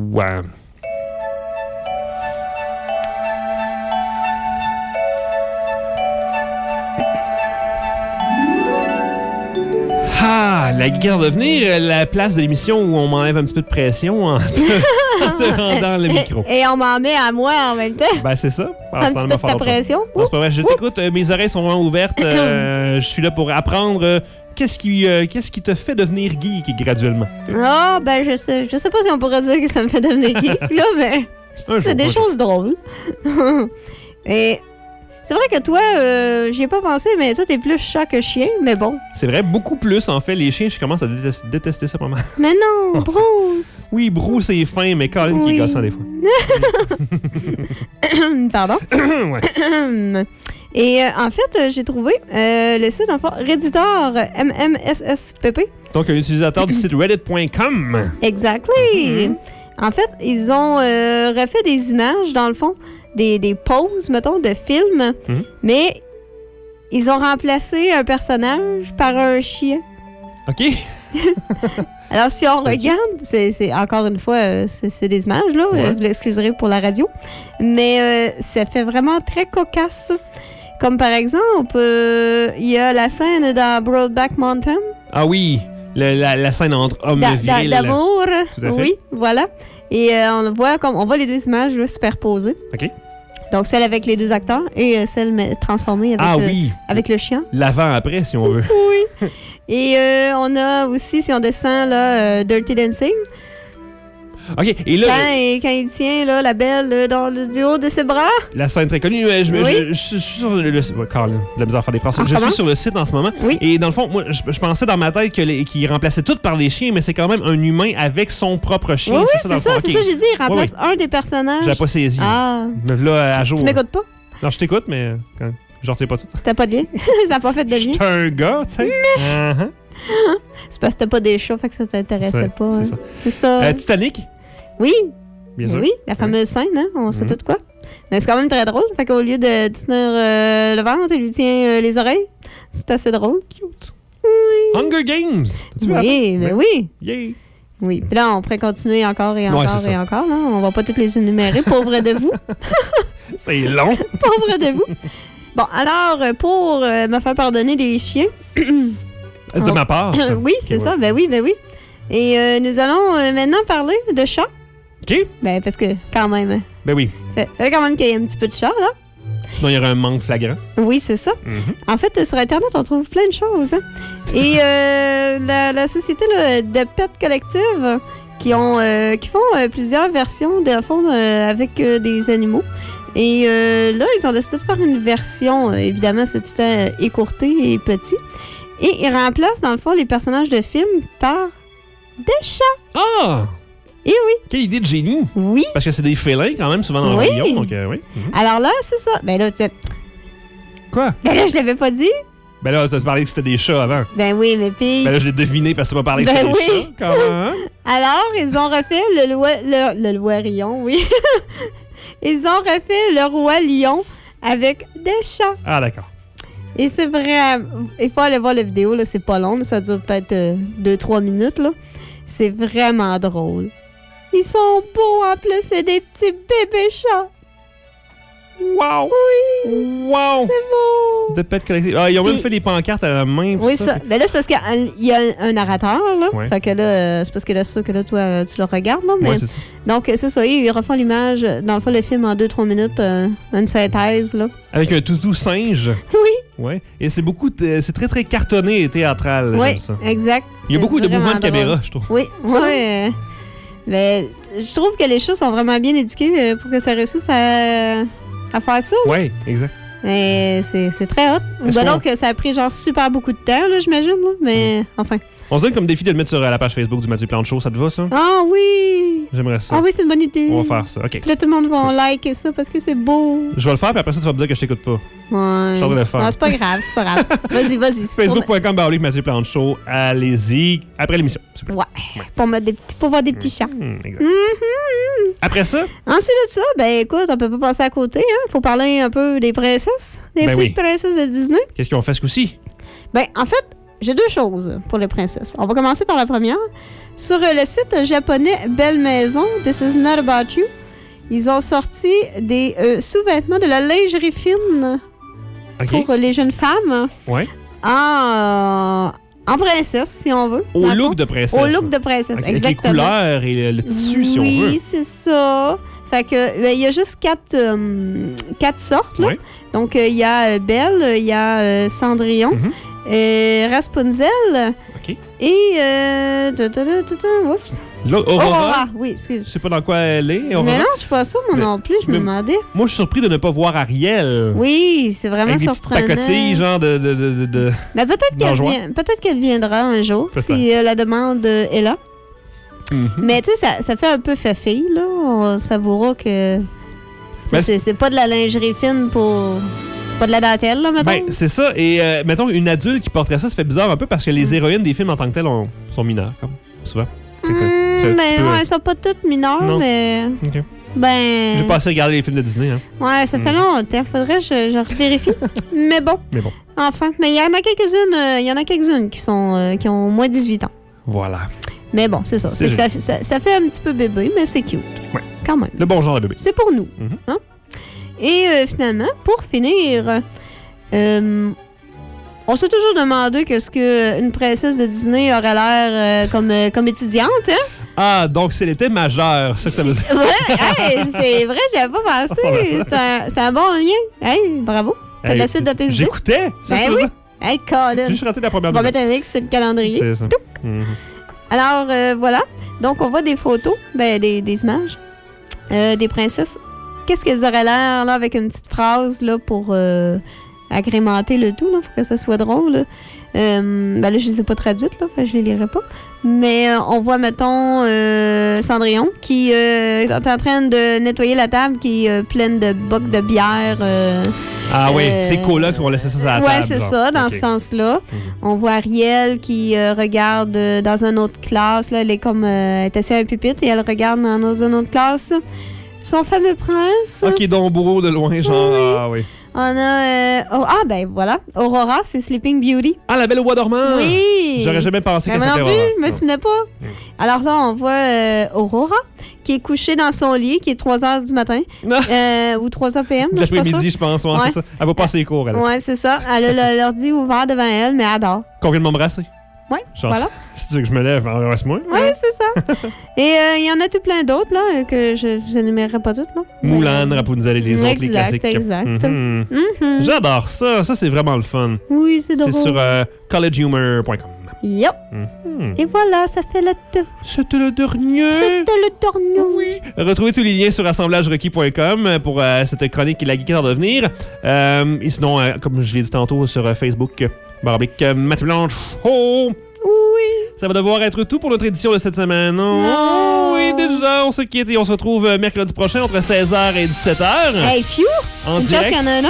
C: Ah, la geekette en devenir, la place de l'émission où on m'enlève un petit peu de pression en te, en te rendant le micro.
B: Et, et on m'en met à moi en même temps.
C: Ben, c'est ça.
B: Un petit peu de ta pression.
C: Non, c'est pas vrai. Je t'écoute. euh, mes oreilles sont vraiment ouvertes. euh, je suis là pour apprendre euh, qu'est-ce qui, euh, qu'est-ce qui te fait devenir geek graduellement.
B: Ah, ben, je sais, je sais pas si on pourrait dire que ça me fait devenir geek, là, mais
C: Un
B: c'est
C: jour,
B: des
C: un
B: choses drôles. Et c'est vrai que toi, euh, j'y ai pas pensé, mais toi, t'es plus chat que chien, mais bon.
C: C'est vrai, beaucoup plus. En fait, les chiens, je commence à détester, détester ça pas mal.
B: Mais non, Bruce!
C: Oui, Bruce est fin, mais Colin qui
B: Oui.
C: est gossant des fois.
B: Pardon.
C: Ouais.
B: Et euh, en fait, euh, j'ai trouvé euh, le site, en fait, Redditor, M M S S P P.
C: Donc, un utilisateur du site reddit point com.
B: Exactly! En fait, ils ont euh, refait des images, dans le fond, des, des poses, mettons, de films,
C: Mhm.
B: mais ils ont remplacé un personnage par un chien.
C: OK?
B: Alors, si on regarde, c'est, c'est encore une fois, euh, c'est, c'est des images, là.
C: Ouais.
B: euh, Vous l'excuserez pour la radio. Mais euh, ça fait vraiment très cocasse. Comme par exemple, euh, il y a la scène dans Brokeback Mountain.
C: Ah oui, le- la, la scène entre hommes
B: d'a- d'a-
C: virils.
B: D'amour.
C: Tout à fait.
B: Oui, voilà. Et euh, on le voit comme on voit les deux images là, superposées.
C: OK.
B: Donc celle avec les deux acteurs et euh, celle mais, transformée avec,
C: Ah
B: euh,
C: oui,
B: avec le chien.
C: l'avant-après, si on veut.
B: Oui. Et euh, on a aussi, si on descend, là, euh, Dirty Dancing.
C: OK, et là,
B: Quand, et quand il tient là, la belle là, dans le du haut de ses bras.
C: la scène très connue, euh, je,
B: Oui.
C: je- je- je suis sur le, le ouais, Carl, de la misère à faire des phrases.
B: On
C: Je suis
B: recommence?
C: sur le site en ce moment.
B: Oui.
C: Et dans le fond, moi, je, je pensais dans ma tête que les- qu'ils remplaçaient tout par les chiens, mais c'est quand même un humain avec son propre chien.
B: Oui, oui,
C: dans le
B: c'est ça,
C: fond.
B: c'est
C: OK.
B: ça, j'ai dit. Il remplace
C: Oui,
B: un des personnages.
C: J'avais pas saisi.
B: Ah.
C: Mais là, à jour.
B: Tu m'écoutes pas?
C: Non, je t'écoute, mais euh, quand même, je retiens pas tout.
B: T'as pas de lien? Ça n'a pas fait de
C: Je
B: lien?
C: suis un gars, tu sais. Uh-huh.
B: C'est parce que t'as pas des chats, fait que ça t'intéressait
C: C'est-
B: pas.
C: c'est
B: hein.
C: ça.
B: C'est ça.
C: Euh, Titanic,
B: Oui,
C: bien sûr.
B: oui, la fameuse scène, hein? On sait
C: Mhm.
B: tout quoi. Mais c'est quand même très drôle. Fait qu'au lieu de tenir euh, le ventre, il lui tient euh, les oreilles. C'est assez drôle.
C: Cute.
B: Oui.
C: Hunger Games. T'as-tu vu la
B: Oui,
C: fin?
B: mais
C: Ouais.
B: oui.
C: Yeah.
B: Oui. Puis là, on pourrait continuer encore et
C: Ouais,
B: encore
C: c'est
B: et
C: ça.
B: encore. Là. On va pas toutes les énumérer. Pauvre de vous.
C: C'est long.
B: Pauvre de vous. Bon, alors, euh, pour euh, me faire pardonner des chiens.
C: De
B: Oh.
C: ma part. ça.
B: oui, c'est
C: Ok,
B: ça.
C: ouais.
B: Ben oui, ben oui. Et euh, nous allons euh, maintenant parler de chats.
C: OK?
B: Ben, parce que, quand même, hein,
C: Ben oui.
B: fait, fallait quand même qu'il y ait un petit peu de chat, là.
C: Sinon, il y aurait un manque flagrant.
B: Oui, c'est ça.
C: Mhm.
B: En fait, sur Internet, on trouve plein de choses. Hein. Et euh, la, la société là, de Pet Collective, qui, ont, euh, qui font euh, plusieurs versions de fond euh, avec euh, des animaux. Et euh, là, ils ont décidé de faire une version, euh, évidemment, c'est tout euh, écourté et petit. Et ils remplacent, dans le fond, les personnages de films par des chats.
C: Ah!
B: Et oui,
C: Quelle idée de génie!
B: oui.
C: Parce que c'est des félins quand même, souvent dans
B: Oui.
C: le rayon. Donc, euh, oui. Mhm.
B: Alors là, c'est ça. Ben là, tu sais,
C: Quoi?
B: Ben là, je l'avais pas dit.
C: Ben là, tu as parlé que c'était des chats avant.
B: Ben oui, mais puis...
C: Ben là, je l'ai deviné parce que tu m'as parlé que
B: Ben
C: c'était des
B: oui.
C: chats. Comment, hein?
B: Alors, ils ont refait le, loi, le, le roi lion, oui. Ils ont refait le roi lion avec des chats.
C: Ah, d'accord.
B: Et c'est vrai, il faut aller voir la vidéo, là, c'est pas long, là, ça dure peut-être deux trois minutes. Là. C'est vraiment drôle. Ils sont beaux en plus, c'est des petits bébés chats.
C: Wow!
B: Oui!
C: Wow!
B: C'est beau!
C: De pets collectifs. Ah, ils ont même
B: Puis-
C: fait des pancartes à la main.
B: Oui,
C: tout
B: ça. Ben là, c'est parce qu'il y a un, un narrateur, là.
C: Ouais.
B: Fait que là, euh, c'est parce que là, c'est sûr que là, toi, tu le regardes, là. Mais...
C: Ouais, c'est ça.
B: Donc, c'est ça, ils refont l'image, dans le fond, le film en deux trois minutes, euh, une synthèse, là.
C: Avec un toutou singe.
B: Oui!
C: Ouais. Et c'est beaucoup, de- c'est très, très cartonné et théâtral.
B: Oui,
C: J'aime ça.
B: exact.
C: Il y a
B: C'est
C: beaucoup de
B: vraiment
C: mouvements de
B: drôle.
C: caméra, je trouve.
B: Oui, oui. euh, mais je trouve que les chats sont vraiment bien éduqués euh, pour que ça réussisse à, à faire ça.
C: Oui, exact.
B: Et c'est c'est très hot.
C: Est-ce
B: Ben
C: qu'on-
B: donc, ça a pris genre super beaucoup de temps, là, j'imagine. là, Mais enfin.
C: On se donne comme défi de le mettre sur euh, la page Facebook du Mathieu Plante Show. Ça te va, ça?
B: Ah oui!
C: J'aimerais ça.
B: Ah oui, c'est une bonne idée.
C: On va faire ça. OK.
B: Puis là, tout le monde va liker ça parce que c'est beau.
C: Je vais le faire, puis après ça, tu vas me dire que je t'écoute pas.
B: Ouais.
C: Je suis en train de le faire.
B: Ah, c'est pas grave, c'est pas grave. Vas-y, vas-y.
C: Facebook point com, barre Mathieu Plante Show. Allez-y. Après l'émission, s'il vous plaît.
B: Ouais. Pour, mettre des petits, pour voir des petits chats.
C: Hmm, exact.
B: Mhm.
C: Après ça,
B: Ensuite de ça, ben écoute, on peut pas passer à côté. Hein. Faut parler un peu des princesses. Des
C: Ben
B: petites
C: oui.
B: princesses de Disney.
C: qu'est-ce qu'ils ont fait ce coup-ci?
B: Ben, en fait, j'ai deux choses pour les princesses. On va commencer par la première. Sur euh, le site japonais Belle Maison, This is not about you, ils ont sorti des euh, sous-vêtements de la lingerie fine
C: OK.
B: pour euh, les jeunes femmes
C: Ouais.
B: en, en princesse, si on veut.
C: Au
B: dans le
C: look
B: fond.
C: de princesse.
B: Au look de princesse,
C: OK, avec
B: exactement.
C: les couleurs et le, le tissu, si on veut.
B: Oui, c'est ça. Fait que, ben, il y a juste quatre, euh, quatre sortes, là.
C: Ouais.
B: Donc, euh, il y a euh, Belle, il y a euh, Cendrillon,
C: Mhm.
B: euh, Rapunzel
C: OK.
B: et... Euh, ta- ta- ta- ta- ta- oups.
C: L'autre, Aurora.
B: Aurora, oui,
C: Je
B: excuse.
C: sais pas dans quoi elle est. Aurora.
B: Mais non, je suis pas ça, moi
C: Mais-
B: non plus, je me
C: mais-
B: demandais.
C: Moi, je suis surpris de ne pas voir Ariel.
B: Oui, c'est vraiment
C: Avec des petites
B: surprenant.
C: pacotilles, genre de... de, de, de, de-
B: Ben, peut-être qu'elle
C: Dangerois.
B: vient- peut-être qu'elle viendra un jour,
C: Peut-être.
B: si euh, la demande euh, est là.
C: Mhm.
B: Mais tu sais, ça, ça fait un peu fée là. On savoura que...
C: Ben,
B: C'est c'est pas de la lingerie fine pour... Pas de la dentelle, là, mettons.
C: Ben, c'est ça. Et euh, mettons, une adulte qui porterait ça, ça fait bizarre un peu parce que les héroïnes des films en tant que telles ont- sont mineures, comme souvent. Fait que ça-
B: Hum,
C: c'est un petit
B: ben,
C: peu-
B: ouais, elles sont pas toutes mineures,
C: Non.
B: mais...
C: OK.
B: Ben...
C: J'ai pas assez regardé les films de Disney. Hein.
B: Ouais, ça fait
C: Mm.
B: longtemps. Faudrait que je, je revérifie. Mais bon,
C: Mais bon,
B: enfin. Mais il y en a quelques-unes euh, il y en a quelques-unes qui sont euh, qui ont au moins dix-huit ans.
C: voilà.
B: Mais bon, c'est ça.
C: C'est
B: C'est que ça, ça, ça fait un petit peu bébé, mais c'est cute.
C: Ouais.
B: Quand même.
C: Le bon genre de bébé.
B: C'est pour nous.
C: Mhm.
B: Hein? Et euh, finalement, pour finir, euh, on s'est toujours demandé qu'est-ce qu'une princesse de Disney aurait l'air euh, comme, euh, comme étudiante. Hein?
C: Ah, donc c'est l'été majeur, c'est ça que ça veut dire.
B: Ouais, hey, c'est vrai, j'avais pas pensé.
C: Ça ressemble à ça.
B: C'est un, c'est un bon lien. Hey, bravo. T'as de la
C: Hey,
B: suite de tes idées.
C: J'écoutais. ça,
B: Ben
C: tu veux
B: oui.
C: dire?
B: Hey, Colin.
C: J'ai juste raté la première
B: On va
C: minute.
B: mettre un X sur le calendrier.
C: C'est ça. Mhm.
B: Alors, euh, voilà. Donc, on voit des photos, ben, des, des images euh, des princesses. Qu'est-ce qu'elles auraient l'air, là, avec une petite phrase, là, pour euh, agrémenter le tout, là, pour que ça soit drôle, là. Euh, ben là, je les ai pas traduites, là, fait que je les lirai pas. Mais euh, on voit, mettons, euh, Cendrillon qui euh, est en train de nettoyer la table qui est euh, pleine de bocs de bière. euh,
C: Ah oui,
B: Euh,
C: c'est colocs qui vont laisser ça sur la table.
B: Ouais, c'est
C: genre.
B: ça, dans
C: Ok.
B: ce sens-là.
C: Mhm.
B: On voit Ariel qui euh, regarde euh, dans une autre classe. Là, elle est comme euh, elle est assise à un pupitre et elle regarde dans une autre- une autre classe. Son fameux prince.
C: Ok, donc bourreau de loin, genre.
B: Oui.
C: Ah oui.
B: On a. euh, oh, ah, ben voilà. Aurora, c'est Sleeping Beauty.
C: Ah, la belle au bois dormant.
B: Oui.
C: J'aurais jamais pensé
B: Ben,
C: qu'elle
B: moi non
C: s'appelait
B: plus,
C: Aurora.
B: je me
C: Non.
B: souvenais pas. Alors là, on voit euh, Aurora qui est couchée dans son lit, qui est trois heures du matin.
C: Non.
B: Euh, ou trois heures P M. là, je suis pas
C: L'après-midi,
B: sûre.
C: je pense. Ouais,
B: Ouais.
C: c'est ça. Elle va passer les cours, elle.
B: Ouais, c'est ça. Elle a le- l'ordi ouvert devant elle, mais elle adore.
C: Qu'on vient de m'embrasser.
B: Ouais,
C: Genre,
B: voilà.
C: Si tu veux que je me lève, embrasse-moi.
B: Oui, c'est ça. Et euh, il y en a tout plein d'autres, là, euh, que je vous énumérerai pas toutes, là.
C: Moulin,
B: Mais, euh,
C: Rapunzel et les autres, les
B: Exact,
C: classiques.
B: exact.
C: Mhm.
B: mhm.
C: J'adore ça. Ça, c'est vraiment le fun.
B: Oui, c'est drôle.
C: C'est sur euh, college humor point com.
B: Yep.
C: Mhm.
B: Et voilà, ça fait le tour.
C: C'était le dernier.
B: C'était le dernier.
C: Oui. Retrouvez tous les liens sur assemblage requis point com pour euh, cette chronique et la geekette en devenir. Euh, et sinon, euh, comme je l'ai dit tantôt, sur euh, Facebook, euh, barbic euh, Mathieu Blanche. Oh!
B: Oui.
C: Ça va devoir être tout pour notre édition de cette semaine. Oh,
B: Oh.
C: oui, déjà, on se quitte et on se retrouve euh, mercredi prochain entre seize heures et dix-sept heures.
B: Hey, phew!
C: en
B: Une chance
C: direct.
B: qu'il y en a un autre.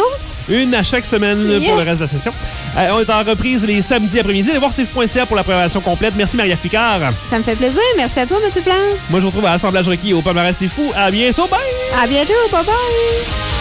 C: Une à chaque semaine
B: Yeah.
C: pour le reste de la session. Euh, on est en reprise les samedis après-midi. Allez voir c f point c a pour la programmation complète. Merci Marie-Ève Picard.
B: Ça me fait plaisir. Merci à toi, M. Plante.
C: Moi, je vous retrouve à l'Assemblage Requis au Palmarès C'est Fou. À bientôt. Bye!
B: À bientôt. Bye-bye.